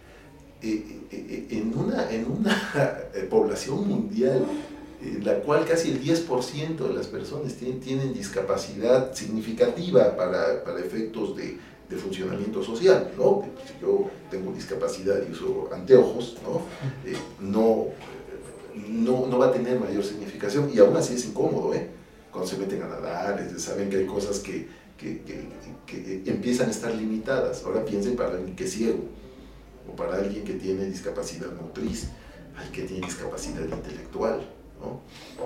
En una población mundial en la cual casi el 10% de las personas tienen discapacidad significativa para efectos de funcionamiento social, ¿no? Si yo tengo discapacidad y uso anteojos, no va a tener mayor significación, y aún así es incómodo, cuando se meten a nadar, saben que hay cosas que empiezan a estar limitadas. Ahora piensen para alguien que es ciego, o para alguien que tiene discapacidad motriz, alguien que tiene discapacidad intelectual, ¿no?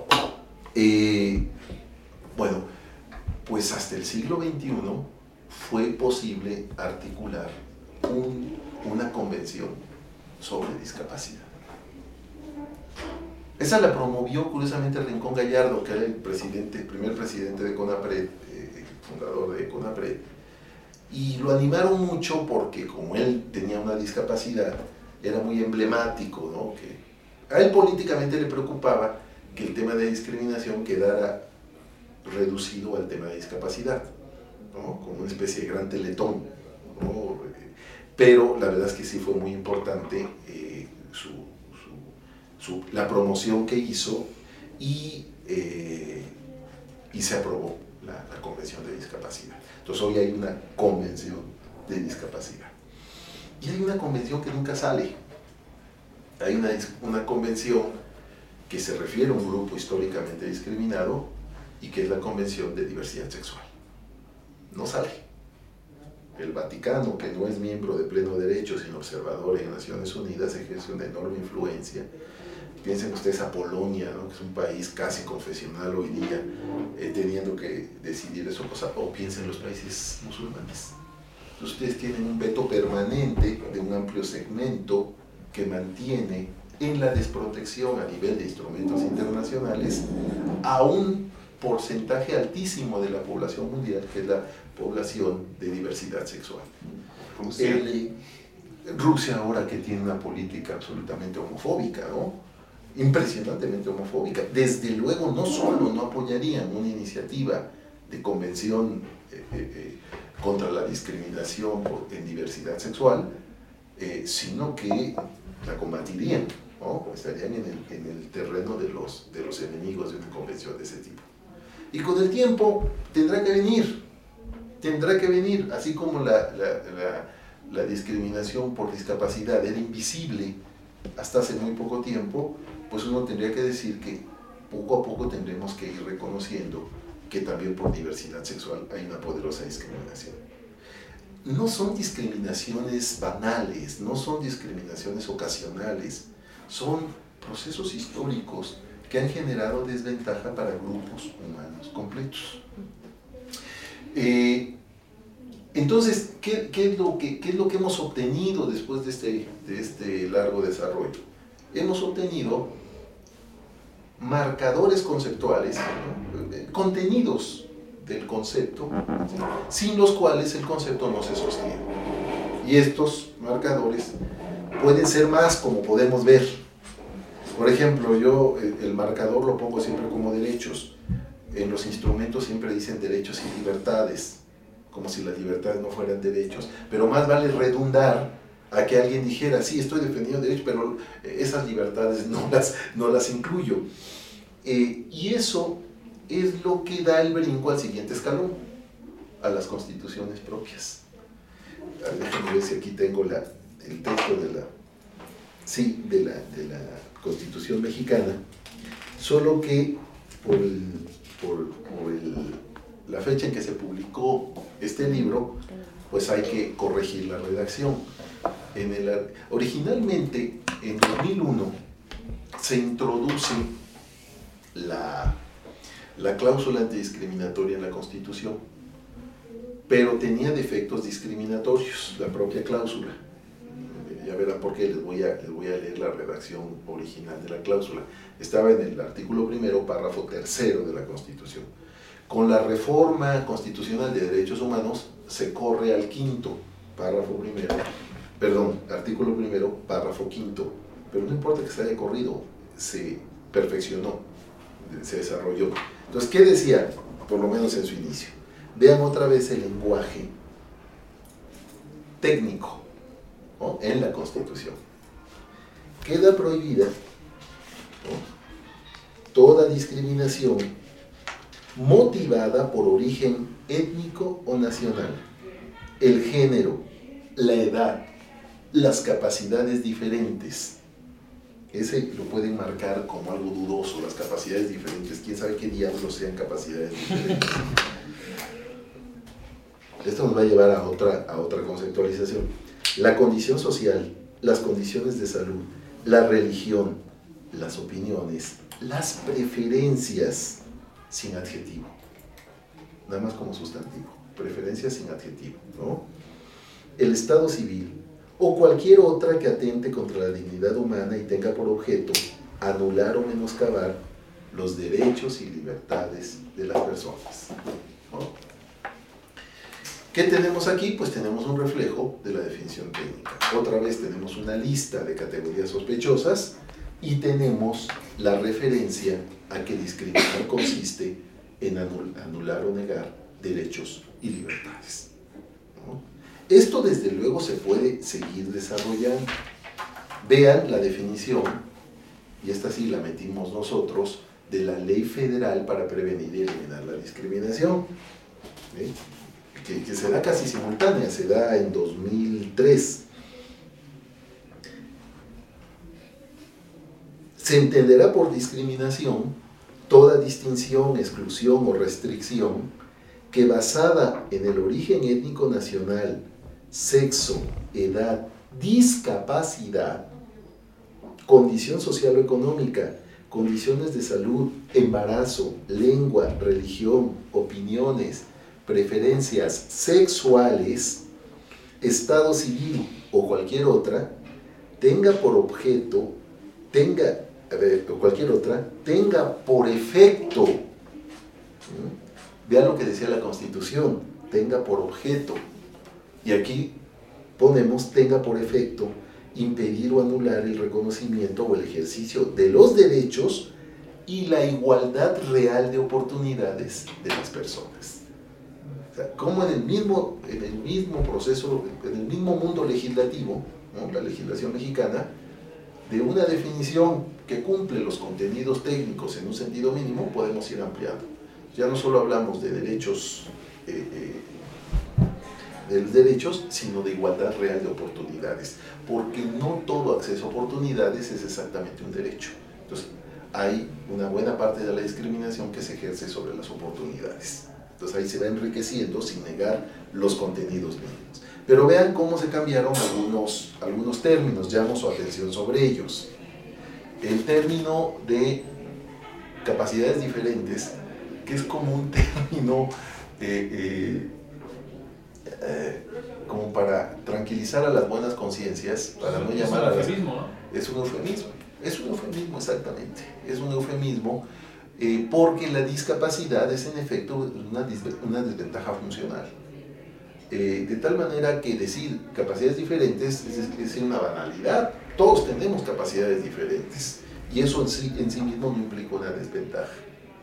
Bueno, pues hasta el siglo XXI fue posible articular una convención sobre discapacidad. Esa la promovió curiosamente Rincón Gallardo, que era el primer presidente de CONAPRED, fundador de CONAPRED, y lo animaron mucho porque como él tenía una discapacidad, era muy emblemático, ¿no? Que a él políticamente le preocupaba que el tema de discriminación quedara reducido al tema de discapacidad, ¿no? Como una especie de gran teletón, ¿no? Pero la verdad es que sí fue muy importante la promoción que hizo, y se aprobó la Convención de Discapacidad. Entonces hoy hay una Convención de Discapacidad. Y hay una convención que nunca sale. Hay una convención que se refiere a un grupo históricamente discriminado, y que es la Convención de Diversidad Sexual. No sale. El Vaticano, que no es miembro de pleno derecho, sino observador en Naciones Unidas, ejerce una enorme influencia. Piensen ustedes a Polonia, ¿no? Que es un país casi confesional hoy día, teniendo que decidir eso, o piensen en los países musulmanes. Entonces, ustedes tienen un veto permanente de un amplio segmento que mantiene en la desprotección a nivel de instrumentos internacionales a un porcentaje altísimo de la población mundial, que es la población de diversidad sexual. Rusia ahora, que tiene una política absolutamente homofóbica, ¿no? Impresionantemente homofóbica. Desde luego no solo no apoyarían una iniciativa de convención contra la discriminación en diversidad sexual, sino que la combatirían, ¿no? Estarían en el terreno de los enemigos de una convención de ese tipo. Y con el tiempo tendrá que venir, así como la discriminación por discapacidad era invisible hasta hace muy poco tiempo, pues uno tendría que decir que poco a poco tendremos que ir reconociendo que también por diversidad sexual hay una poderosa discriminación. No son discriminaciones banales, no son discriminaciones ocasionales, son procesos históricos que han generado desventaja para grupos humanos completos. Entonces, ¿qué es lo que hemos obtenido después de este largo desarrollo? Hemos obtenido marcadores conceptuales, ¿no? Contenidos del concepto, ¿sí? Sin los cuales el concepto no se sostiene. Y estos marcadores pueden ser más, como podemos ver. Por ejemplo, yo el marcador lo pongo siempre como derechos. En los instrumentos siempre dicen derechos y libertades, como si las libertades no fueran derechos, pero más vale redundar a que alguien dijera, sí, estoy defendiendo derechos, pero esas libertades no las incluyo. Y eso es lo que da el brinco al siguiente escalón, a las constituciones propias. déjenme ver si aquí tengo el texto de la Constitución mexicana, solo que por la fecha en que se publicó este libro, pues hay que corregir la redacción. Originalmente, en 2001, se introduce la cláusula antidiscriminatoria en la Constitución, pero tenía defectos discriminatorios, la propia cláusula. Ya verán por qué, les voy a leer la redacción original de la cláusula. Estaba en el artículo 1, párrafo 3 de la Constitución. Con la reforma constitucional de derechos humanos se corre al 5º, artículo 1, párrafo 5º, pero no importa que se haya corrido, se perfeccionó, se desarrolló. Entonces, ¿qué decía? Por lo menos en su inicio. Vean otra vez el lenguaje técnico, ¿no?, en la Constitución. Queda prohibida, ¿no?, toda discriminación motivada por origen étnico o nacional, el género, la edad, las capacidades diferentes. Ese lo pueden marcar como algo dudoso, las capacidades diferentes. ¿Quién sabe qué diablos sean capacidades diferentes? Esto nos va a llevar a otra conceptualización. La condición social, las condiciones de salud, la religión, las opiniones, las preferencias, sin adjetivo, nada más como sustantivo, preferencias sin adjetivo, ¿no?, el estado civil o cualquier otra que atente contra la dignidad humana y tenga por objeto anular o menoscabar los derechos y libertades de las personas, ¿no? ¿Qué tenemos aquí? Pues tenemos un reflejo de la definición técnica. Otra vez tenemos una lista de categorías sospechosas y tenemos la referencia a que discriminar consiste en anular o negar derechos y libertades, ¿no? Esto desde luego se puede seguir desarrollando. Vean la definición, y esta sí la metimos nosotros, de la Ley Federal para Prevenir y Eliminar la Discriminación, ¿sí?, que se da casi simultánea, se da en 2003. Se entenderá por discriminación toda distinción, exclusión o restricción que, basada en el origen étnico nacional, sexo, edad, discapacidad, condición social o económica, condiciones de salud, embarazo, lengua, religión, opiniones, preferencias sexuales, estado civil o cualquier otra, tenga por efecto, vean lo que decía la Constitución, tenga por objeto, y aquí ponemos tenga por efecto impedir o anular el reconocimiento o el ejercicio de los derechos y la igualdad real de oportunidades de las personas. O sea, como en el mismo proceso, en el mismo mundo legislativo, ¿no?, la legislación mexicana, de una definición que cumple los contenidos técnicos en un sentido mínimo, podemos ir ampliando. Ya no solo hablamos de derechos, sino de igualdad real de oportunidades, porque no todo acceso a oportunidades es exactamente un derecho. Entonces, hay una buena parte de la discriminación que se ejerce sobre las oportunidades. Entonces ahí se va enriqueciendo sin negar los contenidos mínimos. Pero vean cómo se cambiaron algunos términos, llamo su atención sobre ellos. El término de capacidades diferentes, que es como un término como para tranquilizar a las buenas conciencias, para no llamar a las... Es un eufemismo, ¿no? Es un eufemismo, exactamente. Es un eufemismo porque la discapacidad es en efecto una desventaja funcional. De tal manera que decir capacidades diferentes es una banalidad. Todos tenemos capacidades diferentes y eso en sí mismo no implica una desventaja.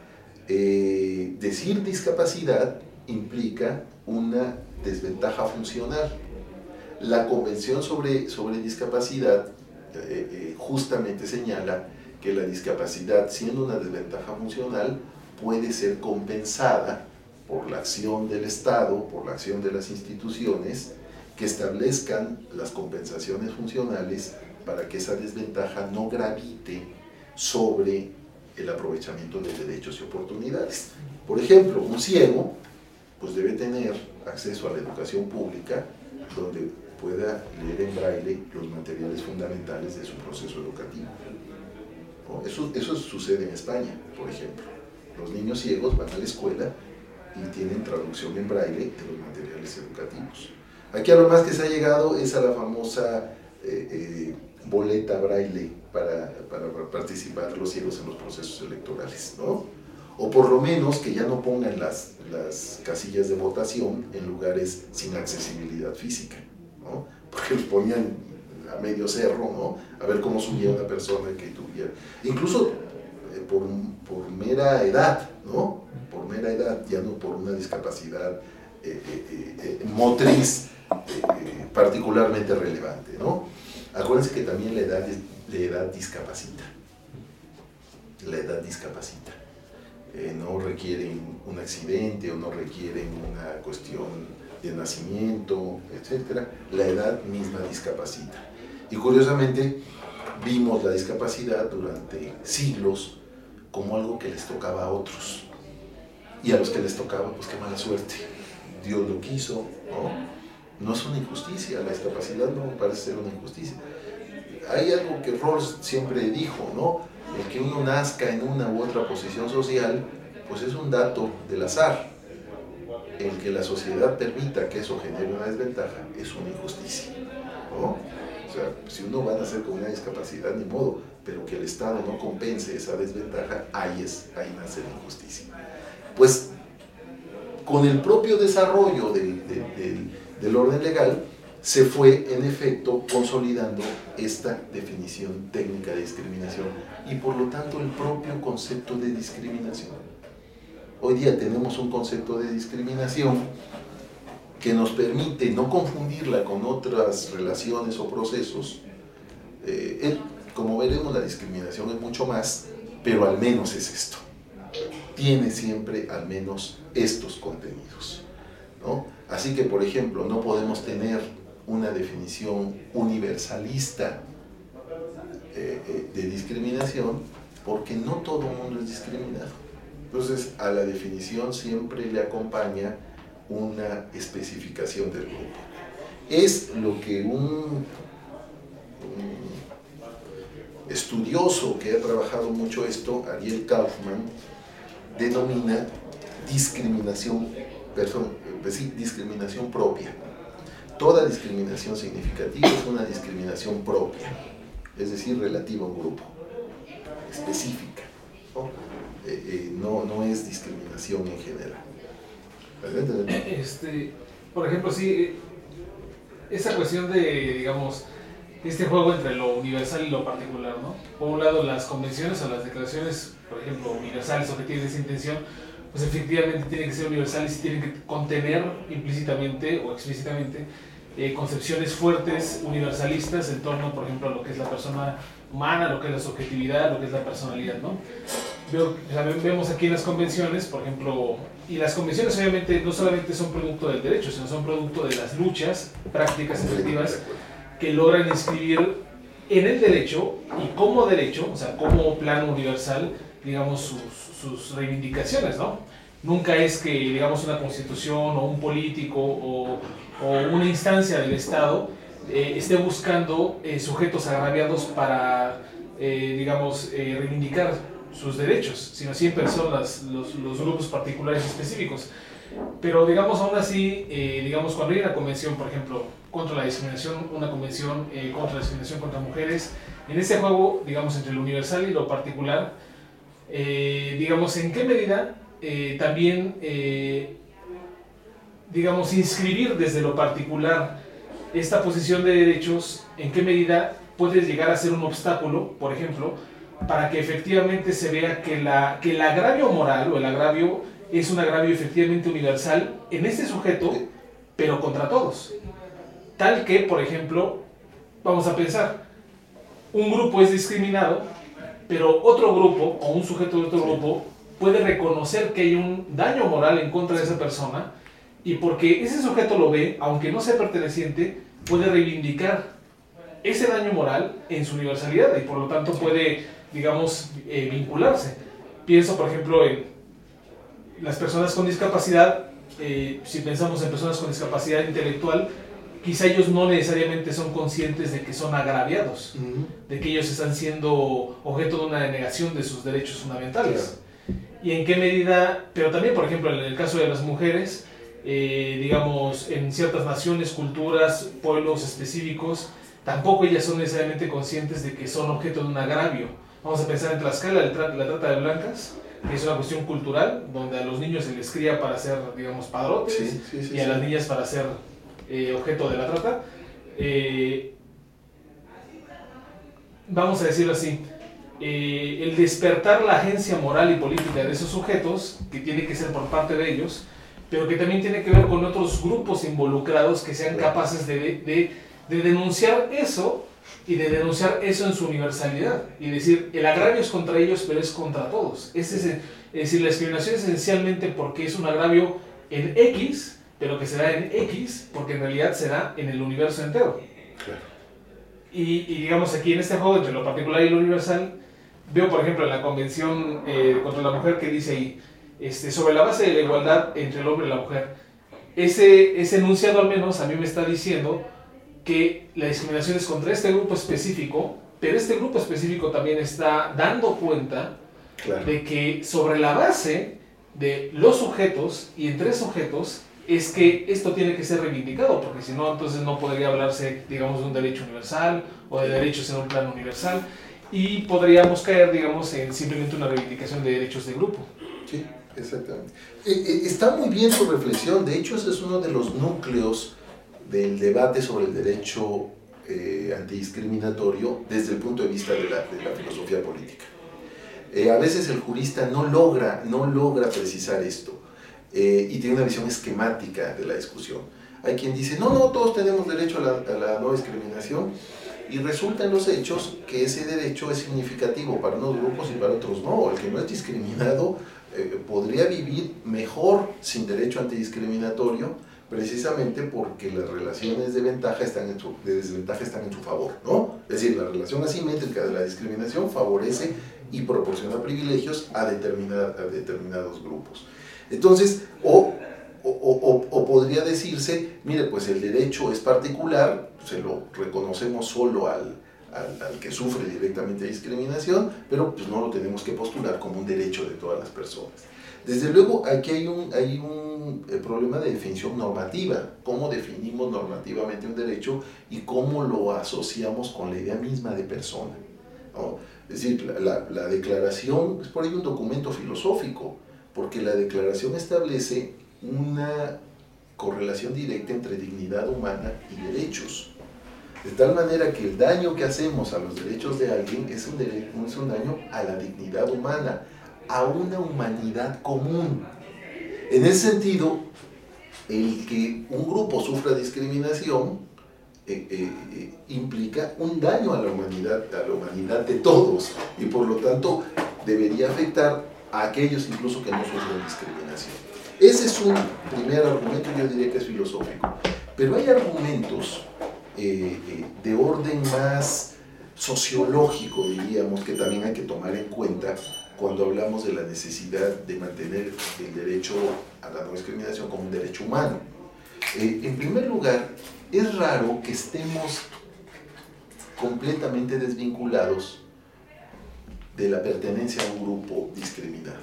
Decir discapacidad implica una desventaja funcional. La Convención sobre Discapacidad justamente señala que la discapacidad, siendo una desventaja funcional, puede ser compensada por la acción del Estado, por la acción de las instituciones que establezcan las compensaciones funcionales para que esa desventaja no gravite sobre el aprovechamiento de derechos y oportunidades. Por ejemplo, un ciego pues debe tener acceso a la educación pública donde pueda leer en braille los materiales fundamentales de su proceso educativo. ¿No? Eso sucede en España, por ejemplo. Los niños ciegos van a la escuela y tienen traducción en braille de los materiales educativos. Aquí a lo más que se ha llegado es a la famosa boleta braille para participar los ciegos en los procesos electorales, ¿no? O por lo menos que ya no pongan las casillas de votación en lugares sin accesibilidad física, ¿no? Porque los ponían a medio cerro, ¿no? A ver cómo subía una persona que tuviera, incluso por mera edad, ¿no? Por mera edad, ya no por una discapacidad motriz particularmente relevante, ¿no? Acuérdense que también la edad discapacita. La edad discapacita. No requieren un accidente o no requieren una cuestión de nacimiento, etc. La edad misma discapacita. Y curiosamente vimos la discapacidad durante siglos como algo que les tocaba a otros. Y a los que les tocaba, pues qué mala suerte. Dios lo quiso, ¿no? No es una injusticia, la discapacidad no parece ser una injusticia. Hay algo que Rawls siempre dijo, ¿no? El que uno nazca en una u otra posición social, pues es un dato del azar. El que la sociedad permita que eso genere una desventaja es una injusticia, ¿no? O sea, si uno va a nacer con una discapacidad, ni modo, pero que el Estado no compense esa desventaja, ahí nace la injusticia. Pues, con el propio desarrollo del orden legal, se fue en efecto consolidando esta definición técnica de discriminación y por lo tanto el propio concepto de discriminación. Hoy día tenemos un concepto de discriminación que nos permite no confundirla con otras relaciones o procesos. Como veremos, la discriminación es mucho más, pero al menos es esto. Tiene siempre al menos estos contenidos, ¿no? Así que, por ejemplo, no podemos tener una definición universalista de discriminación porque no todo el mundo es discriminado. Entonces, a la definición siempre le acompaña una especificación del grupo. Es lo que un estudioso que ha trabajado mucho esto, Ariel Kaufman, denomina discriminación propia. Toda discriminación significativa es una discriminación propia, es decir, relativa a un grupo, específica, ¿no? No es discriminación en general. Por ejemplo, sí, esa cuestión de, digamos, este juego entre lo universal y lo particular, ¿no? Por un lado, las convenciones o las declaraciones, por ejemplo, universales o que tienen esa intención, pues efectivamente tienen que ser universales y tienen que contener implícitamente o explícitamente concepciones fuertes, universalistas en torno, por ejemplo, a lo que es la persona humana, lo que es la subjetividad, lo que es la personalidad, ¿no? Vemos aquí en las convenciones, por ejemplo, y las convenciones obviamente no solamente son producto del derecho, sino son producto de las luchas prácticas efectivas que logran inscribir en el derecho y como derecho, o sea, como plano universal, digamos, sus reivindicaciones, ¿no? Nunca es que, digamos, una constitución o un político o una instancia del Estado esté buscando sujetos agraviados para, digamos, reivindicar sus derechos, sino siempre son los grupos particulares específicos. Pero, digamos, aún así, digamos, cuando hay una convención, por ejemplo, contra la discriminación, una convención contra la discriminación contra mujeres, en ese juego, digamos, entre lo universal y lo particular, digamos, ¿en qué medida también, digamos, inscribir desde lo particular esta posición de derechos, en qué medida puede llegar a ser un obstáculo, por ejemplo, para que efectivamente se vea que el agravio moral o el agravio es un agravio efectivamente universal en este sujeto, pero contra todos? Tal que, por ejemplo, vamos a pensar, un grupo es discriminado, pero otro grupo o un sujeto de otro grupo puede reconocer que hay un daño moral en contra de esa persona y porque ese sujeto lo ve, aunque no sea perteneciente, puede reivindicar ese daño moral en su universalidad y por lo tanto puede, digamos, vincularse. Pienso, por ejemplo, en las personas con discapacidad. Si pensamos en personas con discapacidad intelectual, quizá ellos no necesariamente son conscientes de que son agraviados, de que ellos están siendo objeto de una denegación de sus derechos fundamentales. Y en qué medida, pero también, por ejemplo, en el caso de las mujeres, digamos, en ciertas naciones, culturas, pueblos específicos, tampoco ellas son necesariamente conscientes de que son objeto de un agravio. Vamos a pensar en Tlaxcala, la trata de blancas, que es una cuestión cultural, donde a los niños se les cría para ser, digamos, padrotes, y a las niñas para ser objeto de la trata. Vamos a decirlo así, el despertar la agencia moral y política de esos sujetos, que tiene que ser por parte de ellos, pero que también tiene que ver con otros grupos involucrados que sean capaces de denunciar eso, y de denunciar eso en su universalidad, y decir, el agravio es contra ellos, pero es contra todos. Es decir, la discriminación es esencialmente porque es un agravio en X, pero que se da en X, porque en realidad se da en el universo entero. Claro. Y digamos, aquí en este juego entre lo particular y lo universal, veo, por ejemplo, en la Convención contra la Mujer, que dice ahí, sobre la base de la igualdad entre el hombre y la mujer. Ese enunciado al menos a mí me está diciendo que la discriminación es contra este grupo específico, pero este grupo específico también está dando cuenta de que sobre la base de los sujetos y entre sujetos es que esto tiene que ser reivindicado, porque si no, entonces no podría hablarse, digamos, de un derecho universal o de derechos en un plano universal, y podríamos caer, digamos, en simplemente una reivindicación de derechos de grupo. Sí, exactamente. Está muy bien tu reflexión. De hecho, ese es uno de los núcleos del debate sobre el derecho antidiscriminatorio desde el punto de vista de la filosofía política. A veces el jurista no logra precisar esto y tiene una visión esquemática de la discusión. Hay quien dice, no, todos tenemos derecho a la no discriminación, y resulta en los hechos que ese derecho es significativo para unos grupos y para otros no. El que no es discriminado podría vivir mejor sin derecho antidiscriminatorio, precisamente porque las relaciones de desventaja están en su favor, ¿no? Es decir, la relación asimétrica de la discriminación favorece y proporciona privilegios a determinados grupos. Entonces, o podría decirse, mire, pues el derecho es particular, se lo reconocemos solo al que sufre directamente discriminación, pero pues no lo tenemos que postular como un derecho de todas las personas. Desde luego, aquí hay un problema de definición normativa. ¿Cómo definimos normativamente un derecho y cómo lo asociamos con la idea misma de persona, ¿no? Es decir, la declaración es por ahí un documento filosófico, porque la declaración establece una correlación directa entre dignidad humana y derechos. De tal manera que el daño que hacemos a los derechos de alguien es un daño a la dignidad humana, a una humanidad común. En ese sentido, el que un grupo sufra discriminación implica un daño a la humanidad de todos, y por lo tanto debería afectar a aquellos incluso que no sufren discriminación. Ese es un primer argumento, yo diría que es filosófico. Pero hay argumentos de orden más sociológico, diríamos, que también hay que tomar en cuenta cuando hablamos de la necesidad de mantener el derecho a la no discriminación como un derecho humano. En primer lugar, es raro que estemos completamente desvinculados de la pertenencia a un grupo discriminado.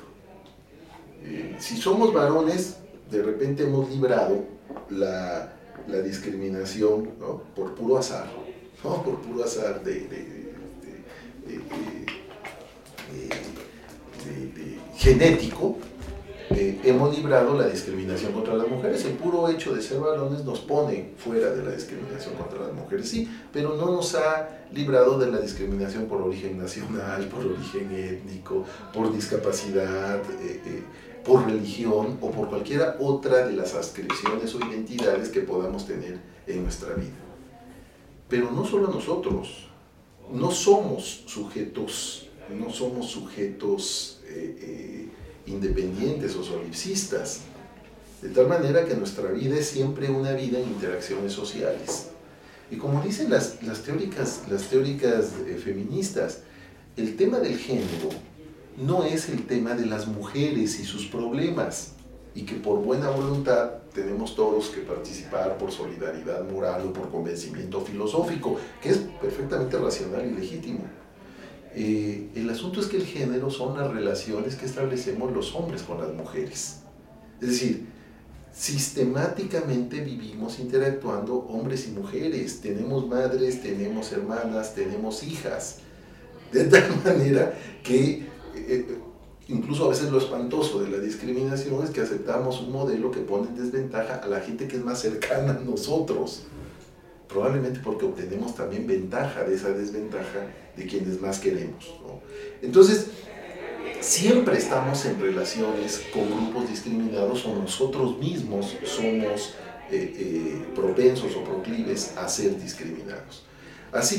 Si somos varones, de repente hemos librado la discriminación, ¿no? Por puro azar, ¿no? Por puro azar genético. Hemos librado la discriminación contra las mujeres. El puro hecho de ser varones nos pone fuera de la discriminación contra las mujeres, sí, pero no nos ha librado de la discriminación por origen nacional, por origen étnico, por discapacidad, por religión o por cualquiera otra de las adscripciones o identidades que podamos tener en nuestra vida. Pero no solo nosotros, no somos sujetos independientes o solipsistas. De tal manera que nuestra vida es siempre una vida en interacciones sociales. Y como dicen las teóricas feministas, el tema del género no es el tema de las mujeres y sus problemas, y que por buena voluntad tenemos todos que participar por solidaridad moral o por convencimiento filosófico, que es perfectamente racional y legítimo. El asunto es que el género son las relaciones que establecemos los hombres con las mujeres. Es decir, sistemáticamente vivimos interactuando hombres y mujeres, tenemos madres, tenemos hermanas, tenemos hijas, de tal manera que incluso a veces lo espantoso de la discriminación es que aceptamos un modelo que pone en desventaja a la gente que es más cercana a nosotros, probablemente porque obtenemos también ventaja de esa desventaja de quienes más queremos, ¿no? Entonces, siempre estamos en relaciones con grupos discriminados o nosotros mismos somos propensos o proclives a ser discriminados. Así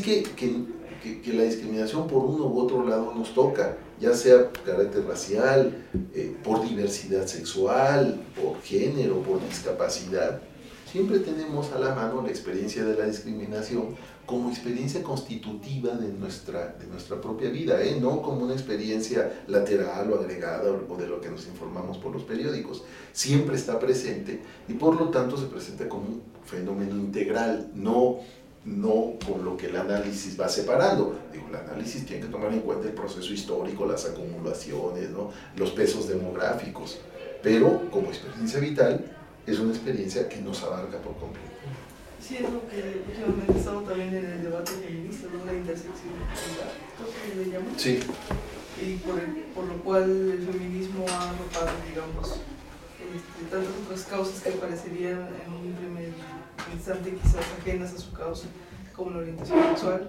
que la discriminación por uno u otro lado nos toca, ya sea por carácter racial, por diversidad sexual, por género, por discapacidad. Siempre tenemos a la mano la experiencia de la discriminación como experiencia constitutiva de nuestra propia vida, no como una experiencia lateral o agregada o de lo que nos informamos por los periódicos. Siempre está presente y por lo tanto se presenta como un fenómeno integral, no con lo que el análisis va separando. Digo, el análisis tiene que tomar en cuenta el proceso histórico, las acumulaciones, ¿no?, los pesos demográficos, pero como experiencia vital es una experiencia que nos abarca por completo. Sí, es lo que últimamente he estado también en el debate feminista, ¿no?, la interseccionalidad, creo que le llaman. Sí. Y por lo cual el feminismo ha arropado, digamos, tantas otras causas que parecerían en un primer instante quizás ajenas a su causa, como la orientación sexual.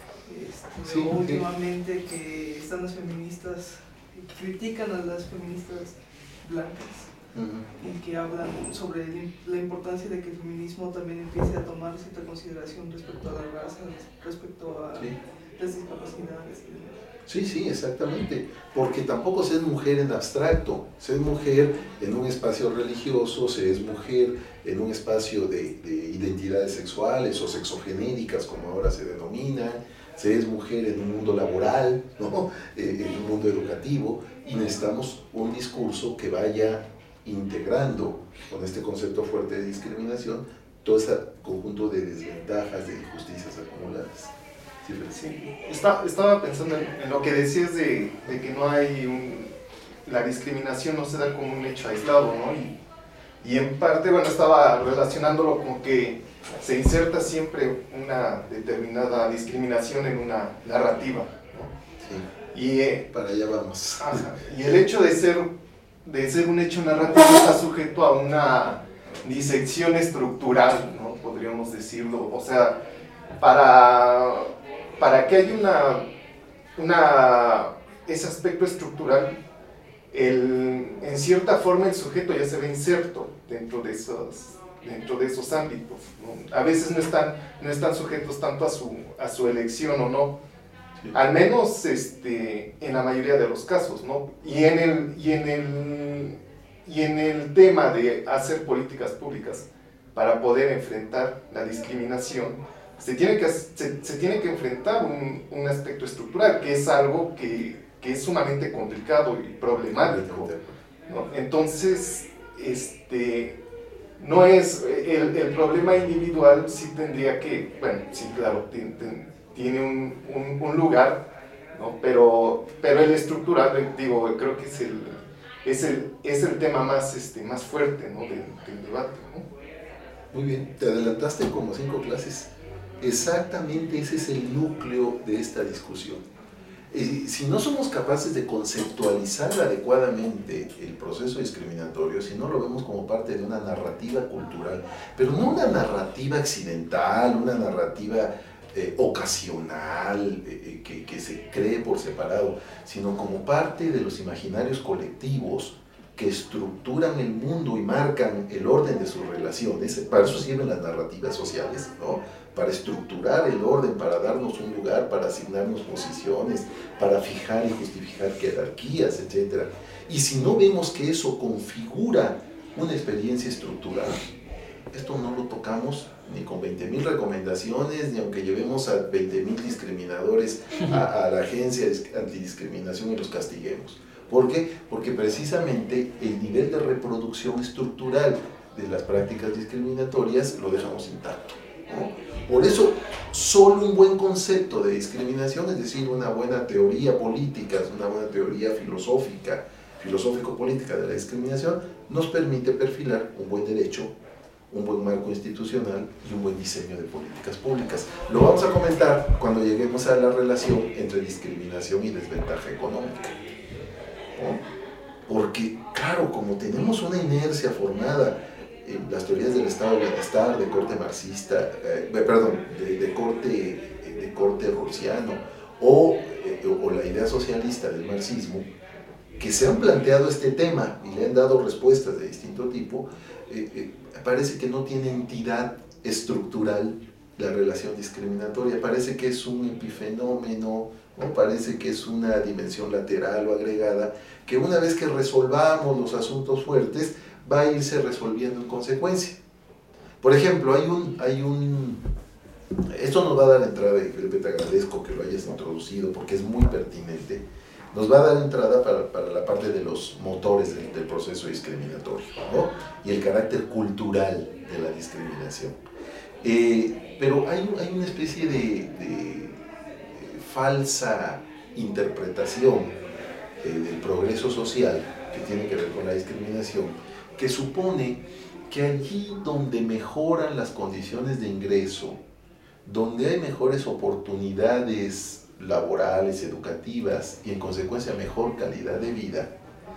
Sí, últimamente que están las feministas, critican a las feministas blancas, y que hablan sobre la importancia de que el feminismo también empiece a tomar cierta consideración respecto a la raza, respecto a las discapacidades. Sí, exactamente, porque tampoco se es mujer en abstracto, se es mujer en un espacio religioso, se es mujer en un espacio de identidades sexuales o sexogenéricas, como ahora se denominan, se es mujer en un mundo laboral, ¿no?, en un mundo educativo, y necesitamos un discurso que vaya integrando con este concepto fuerte de discriminación todo ese conjunto de desventajas, de injusticias acumuladas. Sí. Estaba pensando en lo que decías de que no hay la discriminación no se da como un hecho aislado, ¿no? Y en parte, bueno, estaba relacionándolo con que se inserta siempre una determinada discriminación en una narrativa, ¿no? Sí. Y para allá vamos. Y el hecho de ser un hecho narrativo está sujeto a una disección estructural, ¿no?, podríamos decirlo. O sea, para que haya ese aspecto estructural, en cierta forma el sujeto ya se ve inserto dentro de esos ámbitos, ¿no? A veces no están sujetos tanto a su elección o no, sí, al menos en la mayoría de los casos, ¿no? Y en el tema de hacer políticas públicas para poder enfrentar la discriminación, se tiene que enfrentar un aspecto estructural, que es algo que es sumamente complicado y problemático, ¿no? Entonces, no es el problema individual, sí tendría que, bueno, sí, claro, tiene un lugar, ¿no? Pero el estructural, digo, creo que es el tema más fuerte, ¿no?, del debate, ¿no? Muy bien, te adelantaste como 5 clases. Exactamente ese es el núcleo de esta discusión. Si no somos capaces de conceptualizar adecuadamente el proceso discriminatorio, si no lo vemos como parte de una narrativa cultural, pero no una narrativa accidental, una narrativa ocasional, que se cree por separado, sino como parte de los imaginarios colectivos que estructuran el mundo y marcan el orden de sus relaciones. Para eso sirven las narrativas sociales, ¿no?, para estructurar el orden, para darnos un lugar, para asignarnos posiciones, para fijar y justificar jerarquías, etc. Y si no vemos que eso configura una experiencia estructural. Esto no lo tocamos ni con 20.000 recomendaciones, ni aunque llevemos a 20.000 discriminadores a la agencia de antidiscriminación y los castiguemos. ¿Por qué? Porque precisamente el nivel de reproducción estructural de las prácticas discriminatorias lo dejamos intacto, ¿no? Por eso, solo un buen concepto de discriminación, es decir, una buena teoría política, una buena teoría filosófico-política de la discriminación, nos permite perfilar un buen derecho, un buen marco institucional y un buen diseño de políticas públicas. Lo vamos a comentar cuando lleguemos a la relación entre discriminación y desventaja económica, ¿no? Porque, claro, como tenemos una inercia formada en las teorías del estado de bienestar de corte marxista, de corte rawlsiano, o la idea socialista del marxismo, que se han planteado este tema y le han dado respuestas de distinto tipo, parece que no tiene entidad estructural la relación discriminatoria, parece que es un epifenómeno, ¿no? Parece que es una dimensión lateral o agregada, que una vez que resolvamos los asuntos fuertes, va a irse resolviendo en consecuencia. Por ejemplo, esto nos va a dar entrada, y Felipe, te agradezco que lo hayas introducido porque es muy pertinente, nos va a dar entrada para la parte de los motores del proceso discriminatorio, ¿no? Y el carácter cultural de la discriminación. Pero hay una especie de falsa interpretación del progreso social que tiene que ver con la discriminación, que supone que allí donde mejoran las condiciones de ingreso, donde hay mejores oportunidades laborales, educativas y en consecuencia mejor calidad de vida,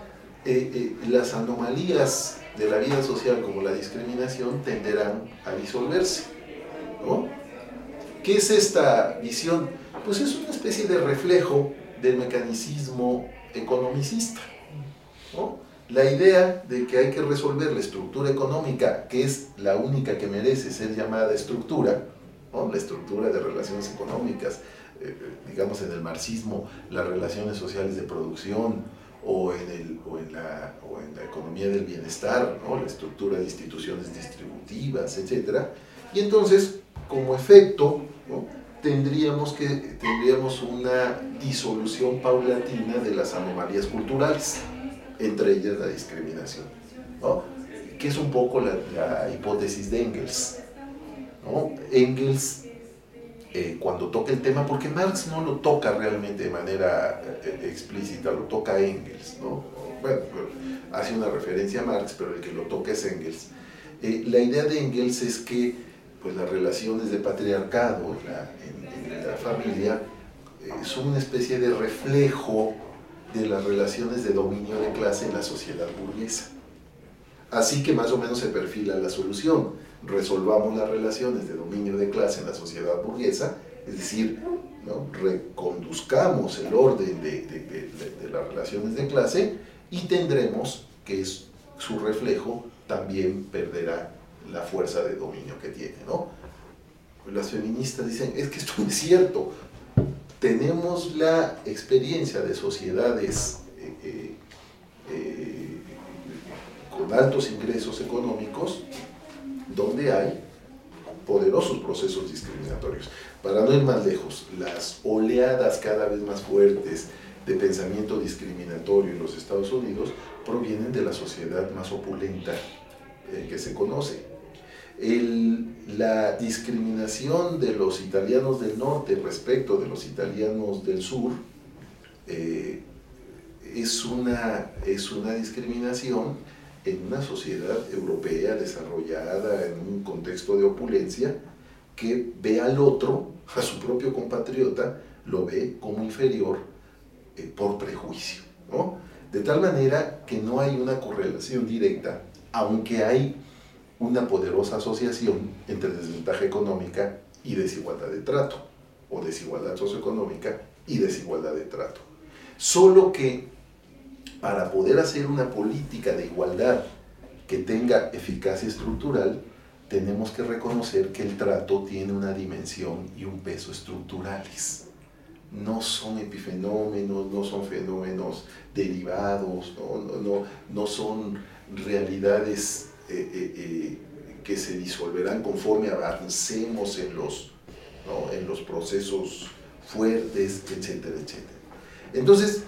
las anomalías de la vida social como la discriminación tenderán a disolverse, ¿no? ¿Qué es esta visión? Pues es una especie de reflejo del mecanicismo economicista, ¿no? La idea de que hay que resolver la estructura económica, que es la única que merece ser llamada estructura, ¿no? La estructura de relaciones económicas, digamos en el marxismo, las relaciones sociales de producción, o en la economía del bienestar, ¿no? La estructura de instituciones distributivas, etc. Y entonces, como efecto, ¿no? tendríamos una disolución paulatina de las anomalías culturales, entre ellas la discriminación, ¿no? Que es un poco la hipótesis de Engels, ¿no? Engels, cuando toca el tema, porque Marx no lo toca realmente de manera explícita, lo toca Engels, ¿no? Bueno, hace una referencia a Marx, pero el que lo toca es Engels. La idea de Engels es que pues, las relaciones de patriarcado en la familia son una especie de reflejo de las relaciones de dominio de clase en la sociedad burguesa. Así que más o menos se perfila la solución. Resolvamos las relaciones de dominio de clase en la sociedad burguesa, es decir, ¿no? Reconduzcamos el orden de las relaciones de clase y tendremos que su reflejo también perderá la fuerza de dominio que tiene, ¿no? Las feministas dicen, es que esto no es cierto. Tenemos la experiencia de sociedades con altos ingresos económicos donde hay poderosos procesos discriminatorios. Para no ir más lejos, las oleadas cada vez más fuertes de pensamiento discriminatorio en los Estados Unidos provienen de la sociedad más opulenta que se conoce. La discriminación de los italianos del norte respecto de los italianos del sur es una discriminación en una sociedad europea desarrollada en un contexto de opulencia que ve al otro, a su propio compatriota, lo ve como inferior por prejuicio, ¿no? De tal manera que no hay una correlación directa, aunque hay una poderosa asociación entre desventaja económica y desigualdad de trato, o desigualdad socioeconómica y desigualdad de trato. Solo que para poder hacer una política de igualdad que tenga eficacia estructural, tenemos que reconocer que el trato tiene una dimensión y un peso estructurales. no son epifenómenos, no son fenómenos derivados, no son realidades que se disolverán conforme avancemos en los procesos fuertes, etcétera, etcétera. Entonces,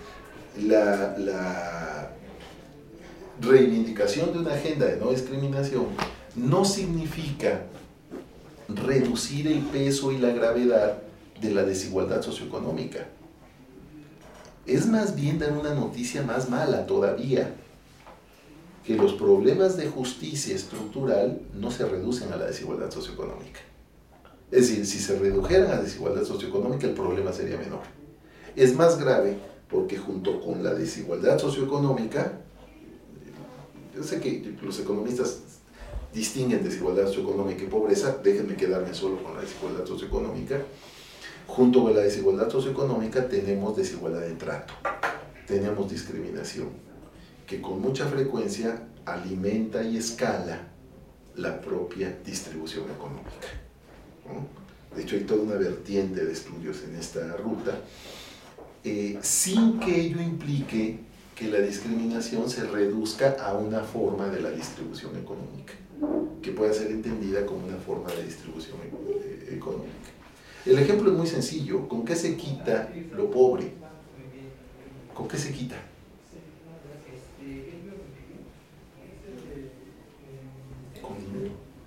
la reivindicación de una agenda de no discriminación no significa reducir el peso y la gravedad de la desigualdad socioeconómica. Es más bien dar una noticia más mala todavía, que los problemas de justicia estructural no se reducen a la desigualdad socioeconómica. Es decir, si se redujeran a la desigualdad socioeconómica, el problema sería menor. Es más grave porque junto con la desigualdad socioeconómica, yo sé que los economistas distinguen desigualdad socioeconómica y pobreza, déjenme quedarme solo con la desigualdad socioeconómica. Junto con la desigualdad socioeconómica tenemos desigualdad de trato, tenemos discriminación, que con mucha frecuencia alimenta y escala la propia distribución económica, ¿no? De hecho, hay toda una vertiente de estudios en esta ruta, sin que ello implique que la discriminación se reduzca a una forma de la distribución económica, que pueda ser entendida como una forma de distribución económica. El ejemplo es muy sencillo. ¿Con qué se quita lo pobre? ¿Con qué se quita? Con dinero.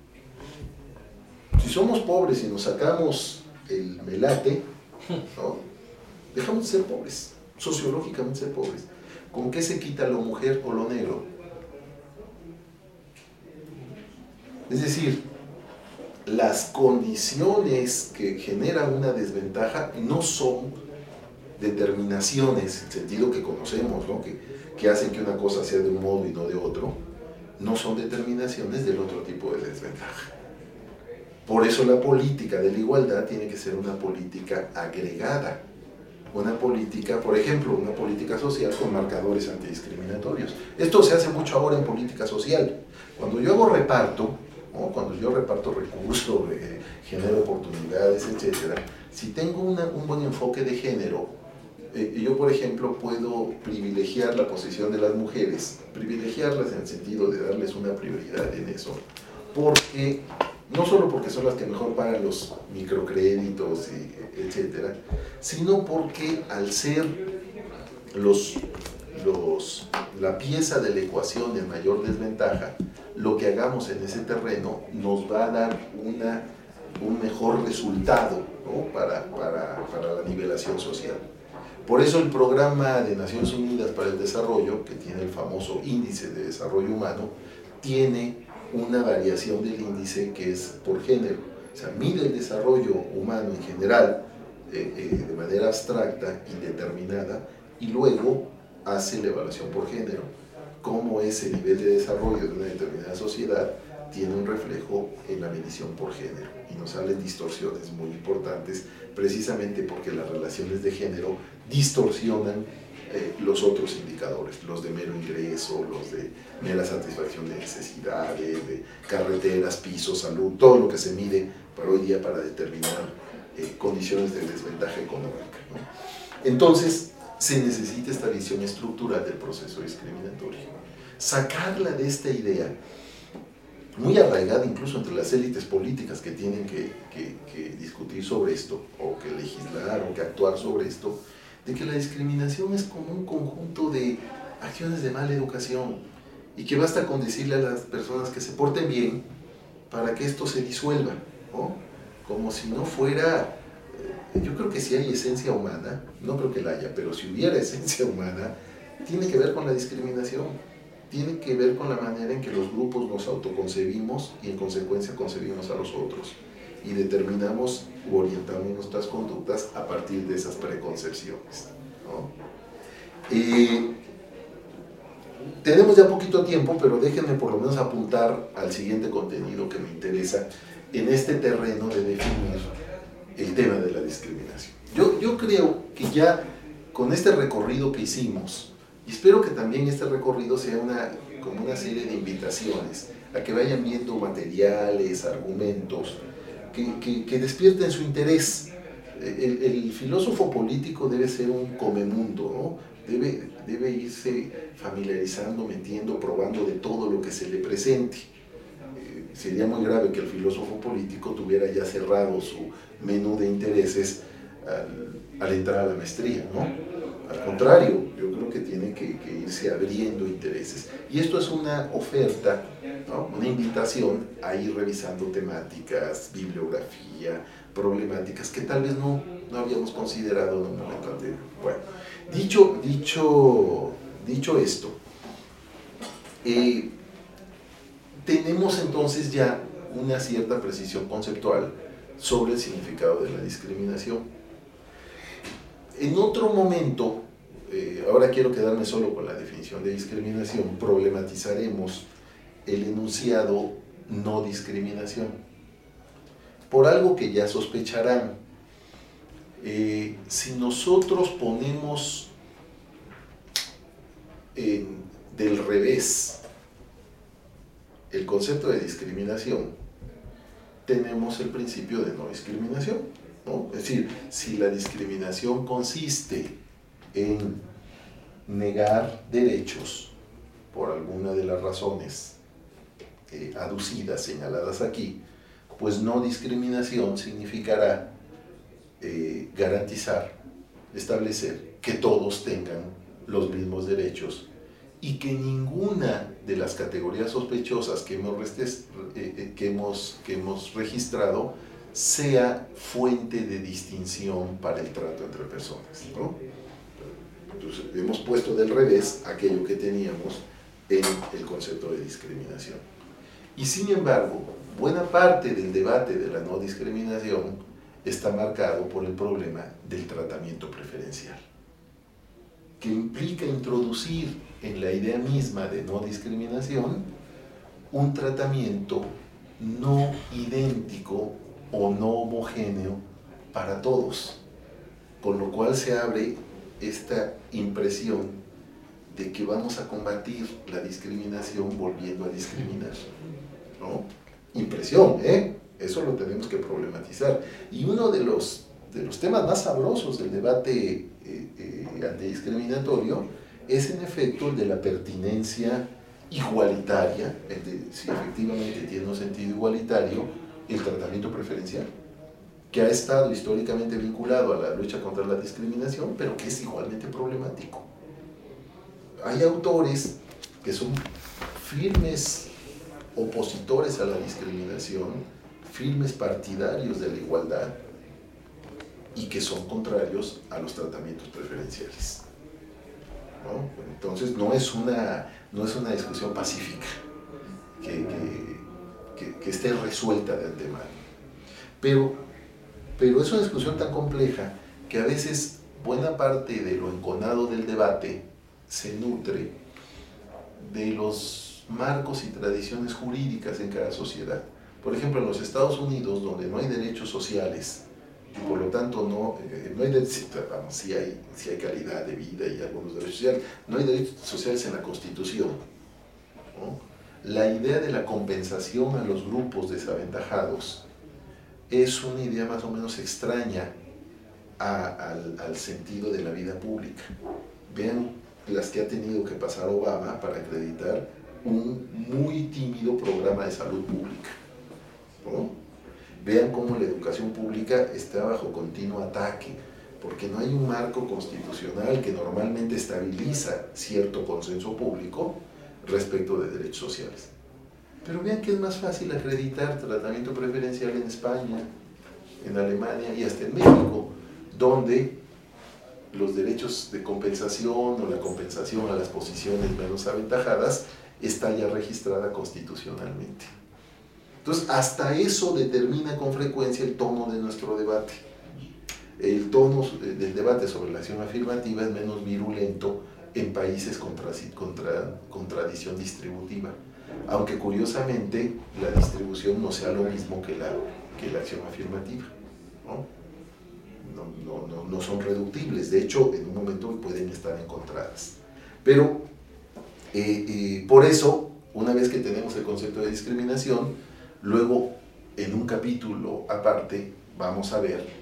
Si somos pobres y nos sacamos el melate, ¿no? Dejamos de ser pobres, sociológicamente ser pobres. ¿Con qué se quita lo mujer o lo negro? Es decir, las condiciones que generan una desventaja no son determinaciones, en el sentido que conocemos, ¿no? que hacen que una cosa sea de un modo y no de otro, no son determinaciones del otro tipo de desventaja. Por eso la política de la igualdad tiene que ser una política agregada, una política, por ejemplo, una política social con marcadores antidiscriminatorios. Esto se hace mucho ahora en política social. Cuando yo hago reparto, ¿no? Cuando yo reparto recursos, genero oportunidades, etc., si tengo un buen enfoque de género, yo, por ejemplo, puedo privilegiar la posición de las mujeres, privilegiarlas en el sentido de darles una prioridad en eso, porque no solo porque son las que mejor pagan los microcréditos, etcétera, sino porque al ser la pieza de la ecuación en mayor desventaja, lo que hagamos en ese terreno nos va a dar un mejor resultado, ¿no? para la nivelación social. Por eso el Programa de Naciones Unidas para el Desarrollo, que tiene el famoso Índice de Desarrollo Humano, tiene una variación del índice que es por género. O sea, mide el desarrollo humano en general de manera abstracta, indeterminada, y luego hace la evaluación por género. Cómo ese nivel de desarrollo de una determinada sociedad tiene un reflejo en la medición por género. Y nos salen distorsiones muy importantes, precisamente porque las relaciones de género distorsionan los otros indicadores, los de mero ingreso, los de mera satisfacción de necesidades, de carreteras, pisos, salud, todo lo que se mide para hoy día para determinar condiciones de desventaja económica, ¿no? Entonces, se necesita esta visión estructural del proceso discriminatorio. Sacarla de esta idea, muy arraigada incluso entre las élites políticas que tienen que discutir sobre esto, o que legislar, o que actuar sobre esto, de que la discriminación es como un conjunto de acciones de mala educación, y que basta con decirle a las personas que se porten bien para que esto se disuelva, ¿no? Como si no fuera... Yo creo que si hay esencia humana, no creo que la haya, pero si hubiera esencia humana, tiene que ver con la discriminación, tiene que ver con la manera en que los grupos nos autoconcebimos y en consecuencia concebimos a los otros, y determinamos u orientamos nuestras conductas a partir de esas preconcepciones, ¿no? Tenemos ya poquito tiempo, pero déjenme por lo menos apuntar al siguiente contenido que me interesa en este terreno de definir el tema de la discriminación. Yo creo que ya con este recorrido que hicimos, y espero que también este recorrido sea como una serie de invitaciones a que vayan viendo materiales, argumentos, que despierten su interés El filósofo político debe ser un comemundo, ¿no? Debe irse familiarizando, metiendo, probando de todo lo que se le presente. Sería muy grave que el filósofo político tuviera ya cerrado su menú de intereses al entrar a la maestría, ¿no? Al contrario, yo creo que tiene que irse abriendo intereses. Y esto es una oferta, ¿no? Una invitación a ir revisando temáticas, bibliografía, problemáticas que tal vez no habíamos considerado en un momento anterior. Bueno, dicho esto, tenemos entonces ya una cierta precisión conceptual sobre el significado de la discriminación. En otro momento, ahora quiero quedarme solo con la definición de discriminación, problematizaremos el enunciado no discriminación. Por algo que ya sospecharán, si nosotros ponemos del revés el concepto de discriminación, tenemos el principio de no discriminación, ¿no? Es decir, si la discriminación consiste en negar derechos por alguna de las razones aducidas, señaladas aquí, pues no discriminación significará garantizar, establecer que todos tengan los mismos derechos y que ninguna de las categorías sospechosas que hemos registrado sea fuente de distinción para el trato entre personas, ¿no? Entonces, hemos puesto del revés aquello que teníamos en el concepto de discriminación. Y sin embargo, buena parte del debate de la no discriminación está marcado por el problema del tratamiento preferencial, que implica introducir en la idea misma de no discriminación un tratamiento no idéntico o no homogéneo para todos, con lo cual se abre esta impresión de que vamos a combatir la discriminación volviendo a discriminar, ¿no? Impresión, eso lo tenemos que problematizar. Y uno de los temas más sabrosos del debate antidiscriminatorio es en efecto el de la pertinencia igualitaria, el de si efectivamente tiene un sentido igualitario el tratamiento preferencial, que ha estado históricamente vinculado a la lucha contra la discriminación, pero que es igualmente problemático. Hay autores que son firmes opositores a la discriminación, firmes partidarios de la igualdad, y que son contrarios a los tratamientos preferenciales, ¿no? Entonces no es una discusión pacífica que esté resuelta de antemano, pero es una discusión tan compleja que a veces buena parte de lo enconado del debate se nutre de los marcos y tradiciones jurídicas en cada sociedad. Por ejemplo, en los Estados Unidos, donde no hay derechos sociales, y por lo tanto no hay derechos, vamos, sí hay calidad de vida y algunos derechos sociales, no hay derechos sociales en la Constitución, ¿no? La idea de la compensación a los grupos desaventajados es una idea más o menos extraña al sentido de la vida pública. Vean las que ha tenido que pasar Obama para acreditar un muy tímido programa de salud pública, ¿no? Vean cómo la educación pública está bajo continuo ataque, porque no hay un marco constitucional que normalmente estabiliza cierto consenso público respecto de derechos sociales. Pero vean que es más fácil acreditar tratamiento preferencial en España, en Alemania y hasta en México, donde los derechos de compensación o la compensación a las posiciones menos aventajadas está ya registrada constitucionalmente. Entonces, hasta eso determina con frecuencia el tono de nuestro debate. El tono del debate sobre la acción afirmativa es menos virulento en países con tradición distributiva, aunque curiosamente la distribución no sea lo mismo que la acción afirmativa, ¿no? No son reductibles, de hecho en un momento pueden estar encontradas. Pero por eso, una vez que tenemos el concepto de discriminación, luego en un capítulo aparte vamos a ver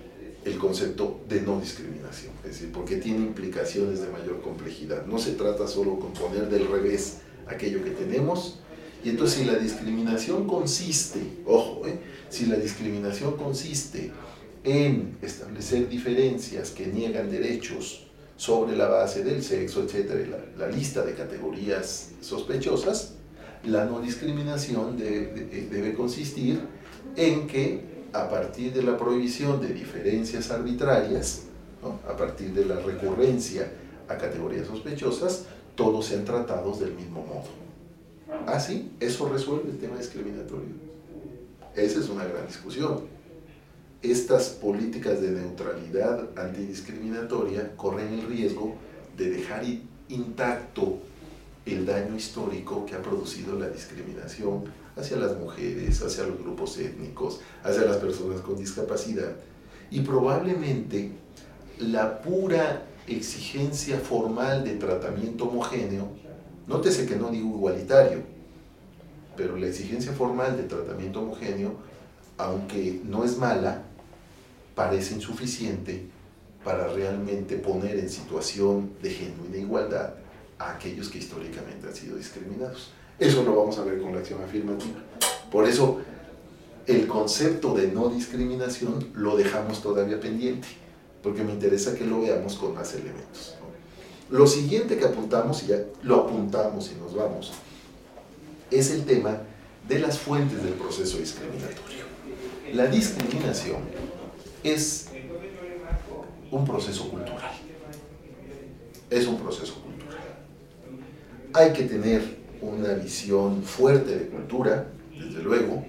el concepto de no discriminación, es decir, porque tiene implicaciones de mayor complejidad. No se trata solo con poner del revés aquello que tenemos, y entonces si la discriminación consiste, ojo, si la discriminación consiste en establecer diferencias que niegan derechos sobre la base del sexo, etc., la lista de categorías sospechosas, la no discriminación debe consistir en que a partir de la prohibición de diferencias arbitrarias, ¿no?, a partir de la recurrencia a categorías sospechosas, todos sean tratados del mismo modo. ¿Ah, sí? ¿Eso resuelve el tema discriminatorio? Esa es una gran discusión. Estas políticas de neutralidad antidiscriminatoria corren el riesgo de dejar intacto el daño histórico que ha producido la discriminación hacia las mujeres, hacia los grupos étnicos, hacia las personas con discapacidad, y probablemente la pura exigencia formal de tratamiento homogéneo, nótese que no digo igualitario, pero la exigencia formal de tratamiento homogéneo, aunque no es mala, parece insuficiente para realmente poner en situación de genuina igualdad a aquellos que históricamente han sido discriminados. Eso lo vamos a ver con la acción afirmativa. Por eso el concepto de no discriminación lo dejamos todavía pendiente, porque me interesa que lo veamos con más elementos, ¿no? Lo siguiente que apuntamos, y ya lo apuntamos y nos vamos, es el tema de las fuentes del proceso discriminatorio. La discriminación es un proceso cultural. Es un proceso cultural. Hay que tener una visión fuerte de cultura, desde luego.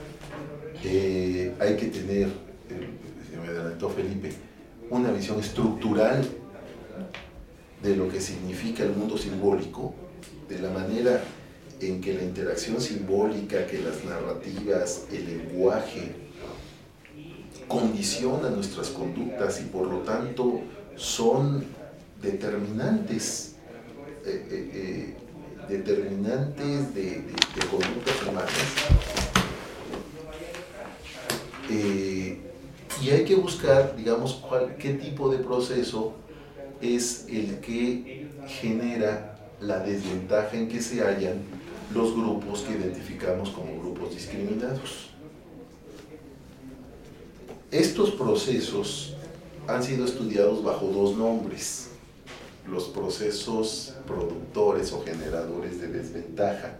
Hay que tener, se me adelantó Felipe, una visión estructural de lo que significa el mundo simbólico, de la manera en que la interacción simbólica, que las narrativas, el lenguaje, condicionan nuestras conductas y por lo tanto son determinantes, de conductas humanas. Y hay que buscar, digamos, qué tipo de proceso es el que genera la desventaja en que se hallan los grupos que identificamos como grupos discriminados. Estos procesos han sido estudiados bajo dos nombres: los procesos productores o generadores de desventaja.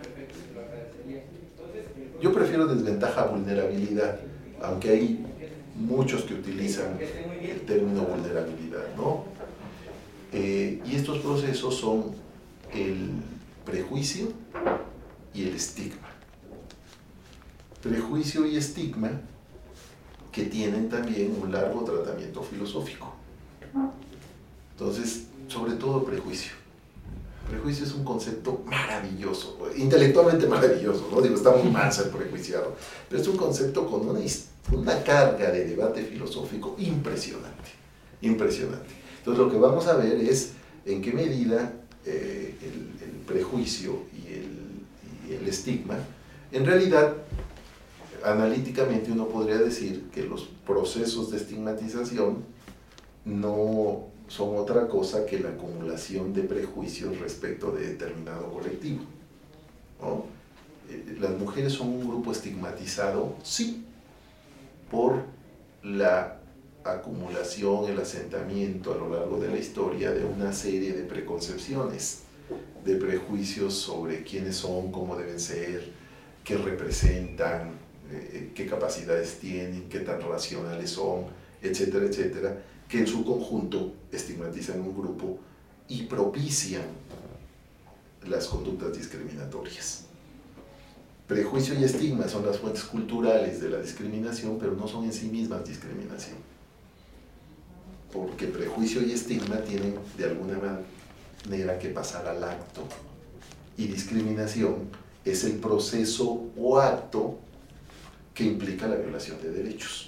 Yo prefiero desventaja a vulnerabilidad, aunque hay muchos que utilizan el término vulnerabilidad, ¿no? Y estos procesos son el prejuicio y el estigma. Prejuicio y estigma que tienen también un largo tratamiento filosófico. Entonces, sobre todo prejuicio. Prejuicio es un concepto maravilloso, intelectualmente maravilloso, ¿no? Digo, está muy mal ser prejuiciado, pero es un concepto con una carga de debate filosófico impresionante, impresionante. Entonces, lo que vamos a ver es en qué medida el prejuicio y el estigma, en realidad, analíticamente uno podría decir que los procesos de estigmatización no son otra cosa que la acumulación de prejuicios respecto de determinado colectivo, ¿no? ¿Las mujeres son un grupo estigmatizado? Sí, por la acumulación, el asentamiento a lo largo de la historia de una serie de preconcepciones, de prejuicios sobre quiénes son, cómo deben ser, qué representan, qué capacidades tienen, qué tan racionales son, etcétera, etcétera, que en su conjunto estigmatizan un grupo y propician las conductas discriminatorias. Prejuicio y estigma son las fuentes culturales de la discriminación, pero no son en sí mismas discriminación, porque prejuicio y estigma tienen de alguna manera que pasar al acto, y discriminación es el proceso o acto que implica la violación de derechos.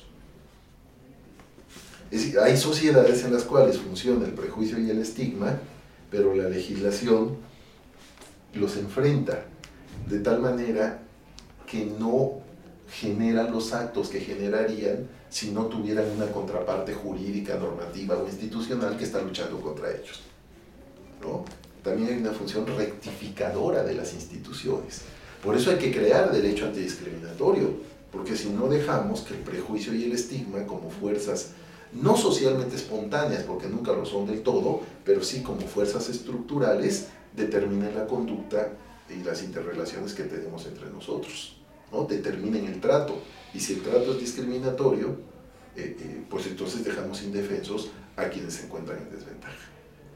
Es decir, hay sociedades en las cuales funciona el prejuicio y el estigma, pero la legislación los enfrenta de tal manera que no generan los actos que generarían si no tuvieran una contraparte jurídica, normativa o institucional que está luchando contra ellos, ¿no? También hay una función rectificadora de las instituciones. Por eso hay que crear derecho antidiscriminatorio, porque si no dejamos que el prejuicio y el estigma como fuerzas no socialmente espontáneas, porque nunca lo son del todo, pero sí como fuerzas estructurales, determinen la conducta y las interrelaciones que tenemos entre nosotros, ¿no? Determinen el trato, y si el trato es discriminatorio, pues entonces dejamos indefensos a quienes se encuentran en desventaja.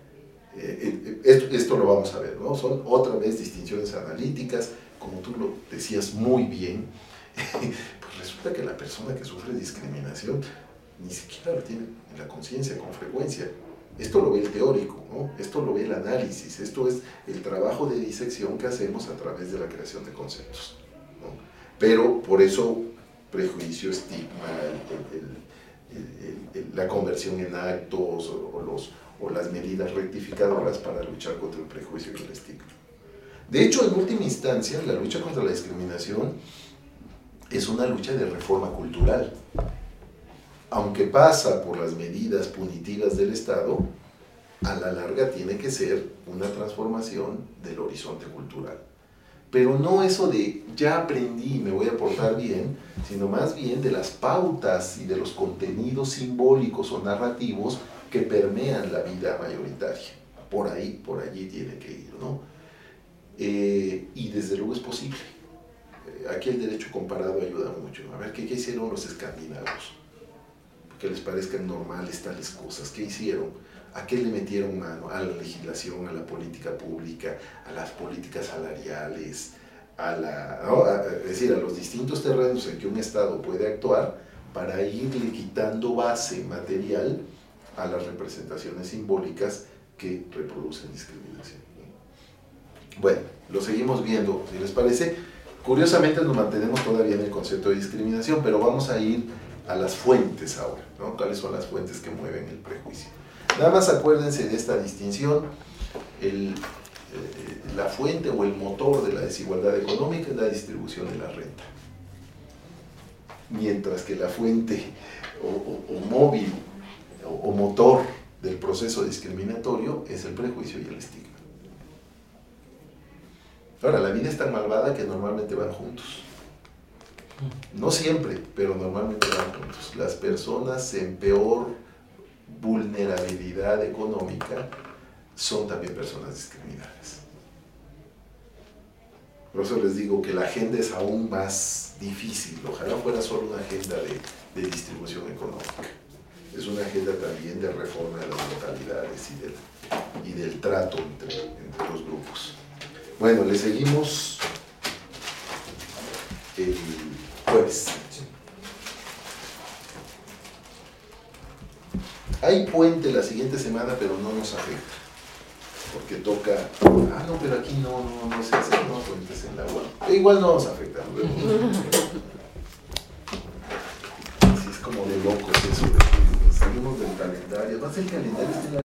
Esto lo vamos a ver, ¿no? Son otra vez distinciones analíticas, como tú lo decías muy bien. Pues resulta que la persona que sufre discriminación ni siquiera lo tiene en la conciencia con frecuencia. Esto lo ve el teórico, ¿no? Esto lo ve el análisis, esto es el trabajo de disección que hacemos a través de la creación de conceptos, ¿no? Pero por eso prejuicio, estigma, la conversión en actos o las medidas rectificadoras para luchar contra el prejuicio y el estigma. De hecho, en última instancia, la lucha contra la discriminación es una lucha de reforma cultural. Aunque pasa por las medidas punitivas del Estado, a la larga tiene que ser una transformación del horizonte cultural. Pero no eso de ya aprendí y me voy a portar bien, sino más bien de las pautas y de los contenidos simbólicos o narrativos que permean la vida mayoritaria. Por ahí, por allí tiene que ir, ¿no? Y desde luego es posible. Aquí el derecho comparado ayuda mucho. A ver, ¿qué hicieron los escandinavos? Que les parezcan normales tales cosas. ¿Qué hicieron? ¿A qué le metieron mano? A la legislación, a la política pública, a las políticas salariales, es decir, a los distintos terrenos en que un Estado puede actuar para irle quitando base material a las representaciones simbólicas que reproducen discriminación. Bueno, lo seguimos viendo, si les parece. Curiosamente nos mantenemos todavía en el concepto de discriminación, pero vamos a ir a las fuentes ahora, ¿no? ¿Cuáles son las fuentes que mueven el prejuicio? Nada más acuérdense de esta distinción. La fuente o el motor de la desigualdad económica es la distribución de la renta. Mientras que la fuente o móvil o motor del proceso discriminatorio es el prejuicio y el estigma. Ahora, la vida es tan malvada que normalmente van juntos. No siempre, pero normalmente van juntos. Las personas en peor vulnerabilidad económica son también personas discriminadas. Por eso les digo que la agenda es aún más difícil. Ojalá fuera solo una agenda de distribución económica. Es una agenda también de reforma de las localidades y del trato entre los grupos. Bueno, le seguimos el jueves. Hay puente la siguiente semana, pero no nos afecta. Porque toca... no, pero aquí no se hace, no puentes en la web. Igual no nos afecta. Así es como de locos eso. Salimos del calendario. Además el calendario está en la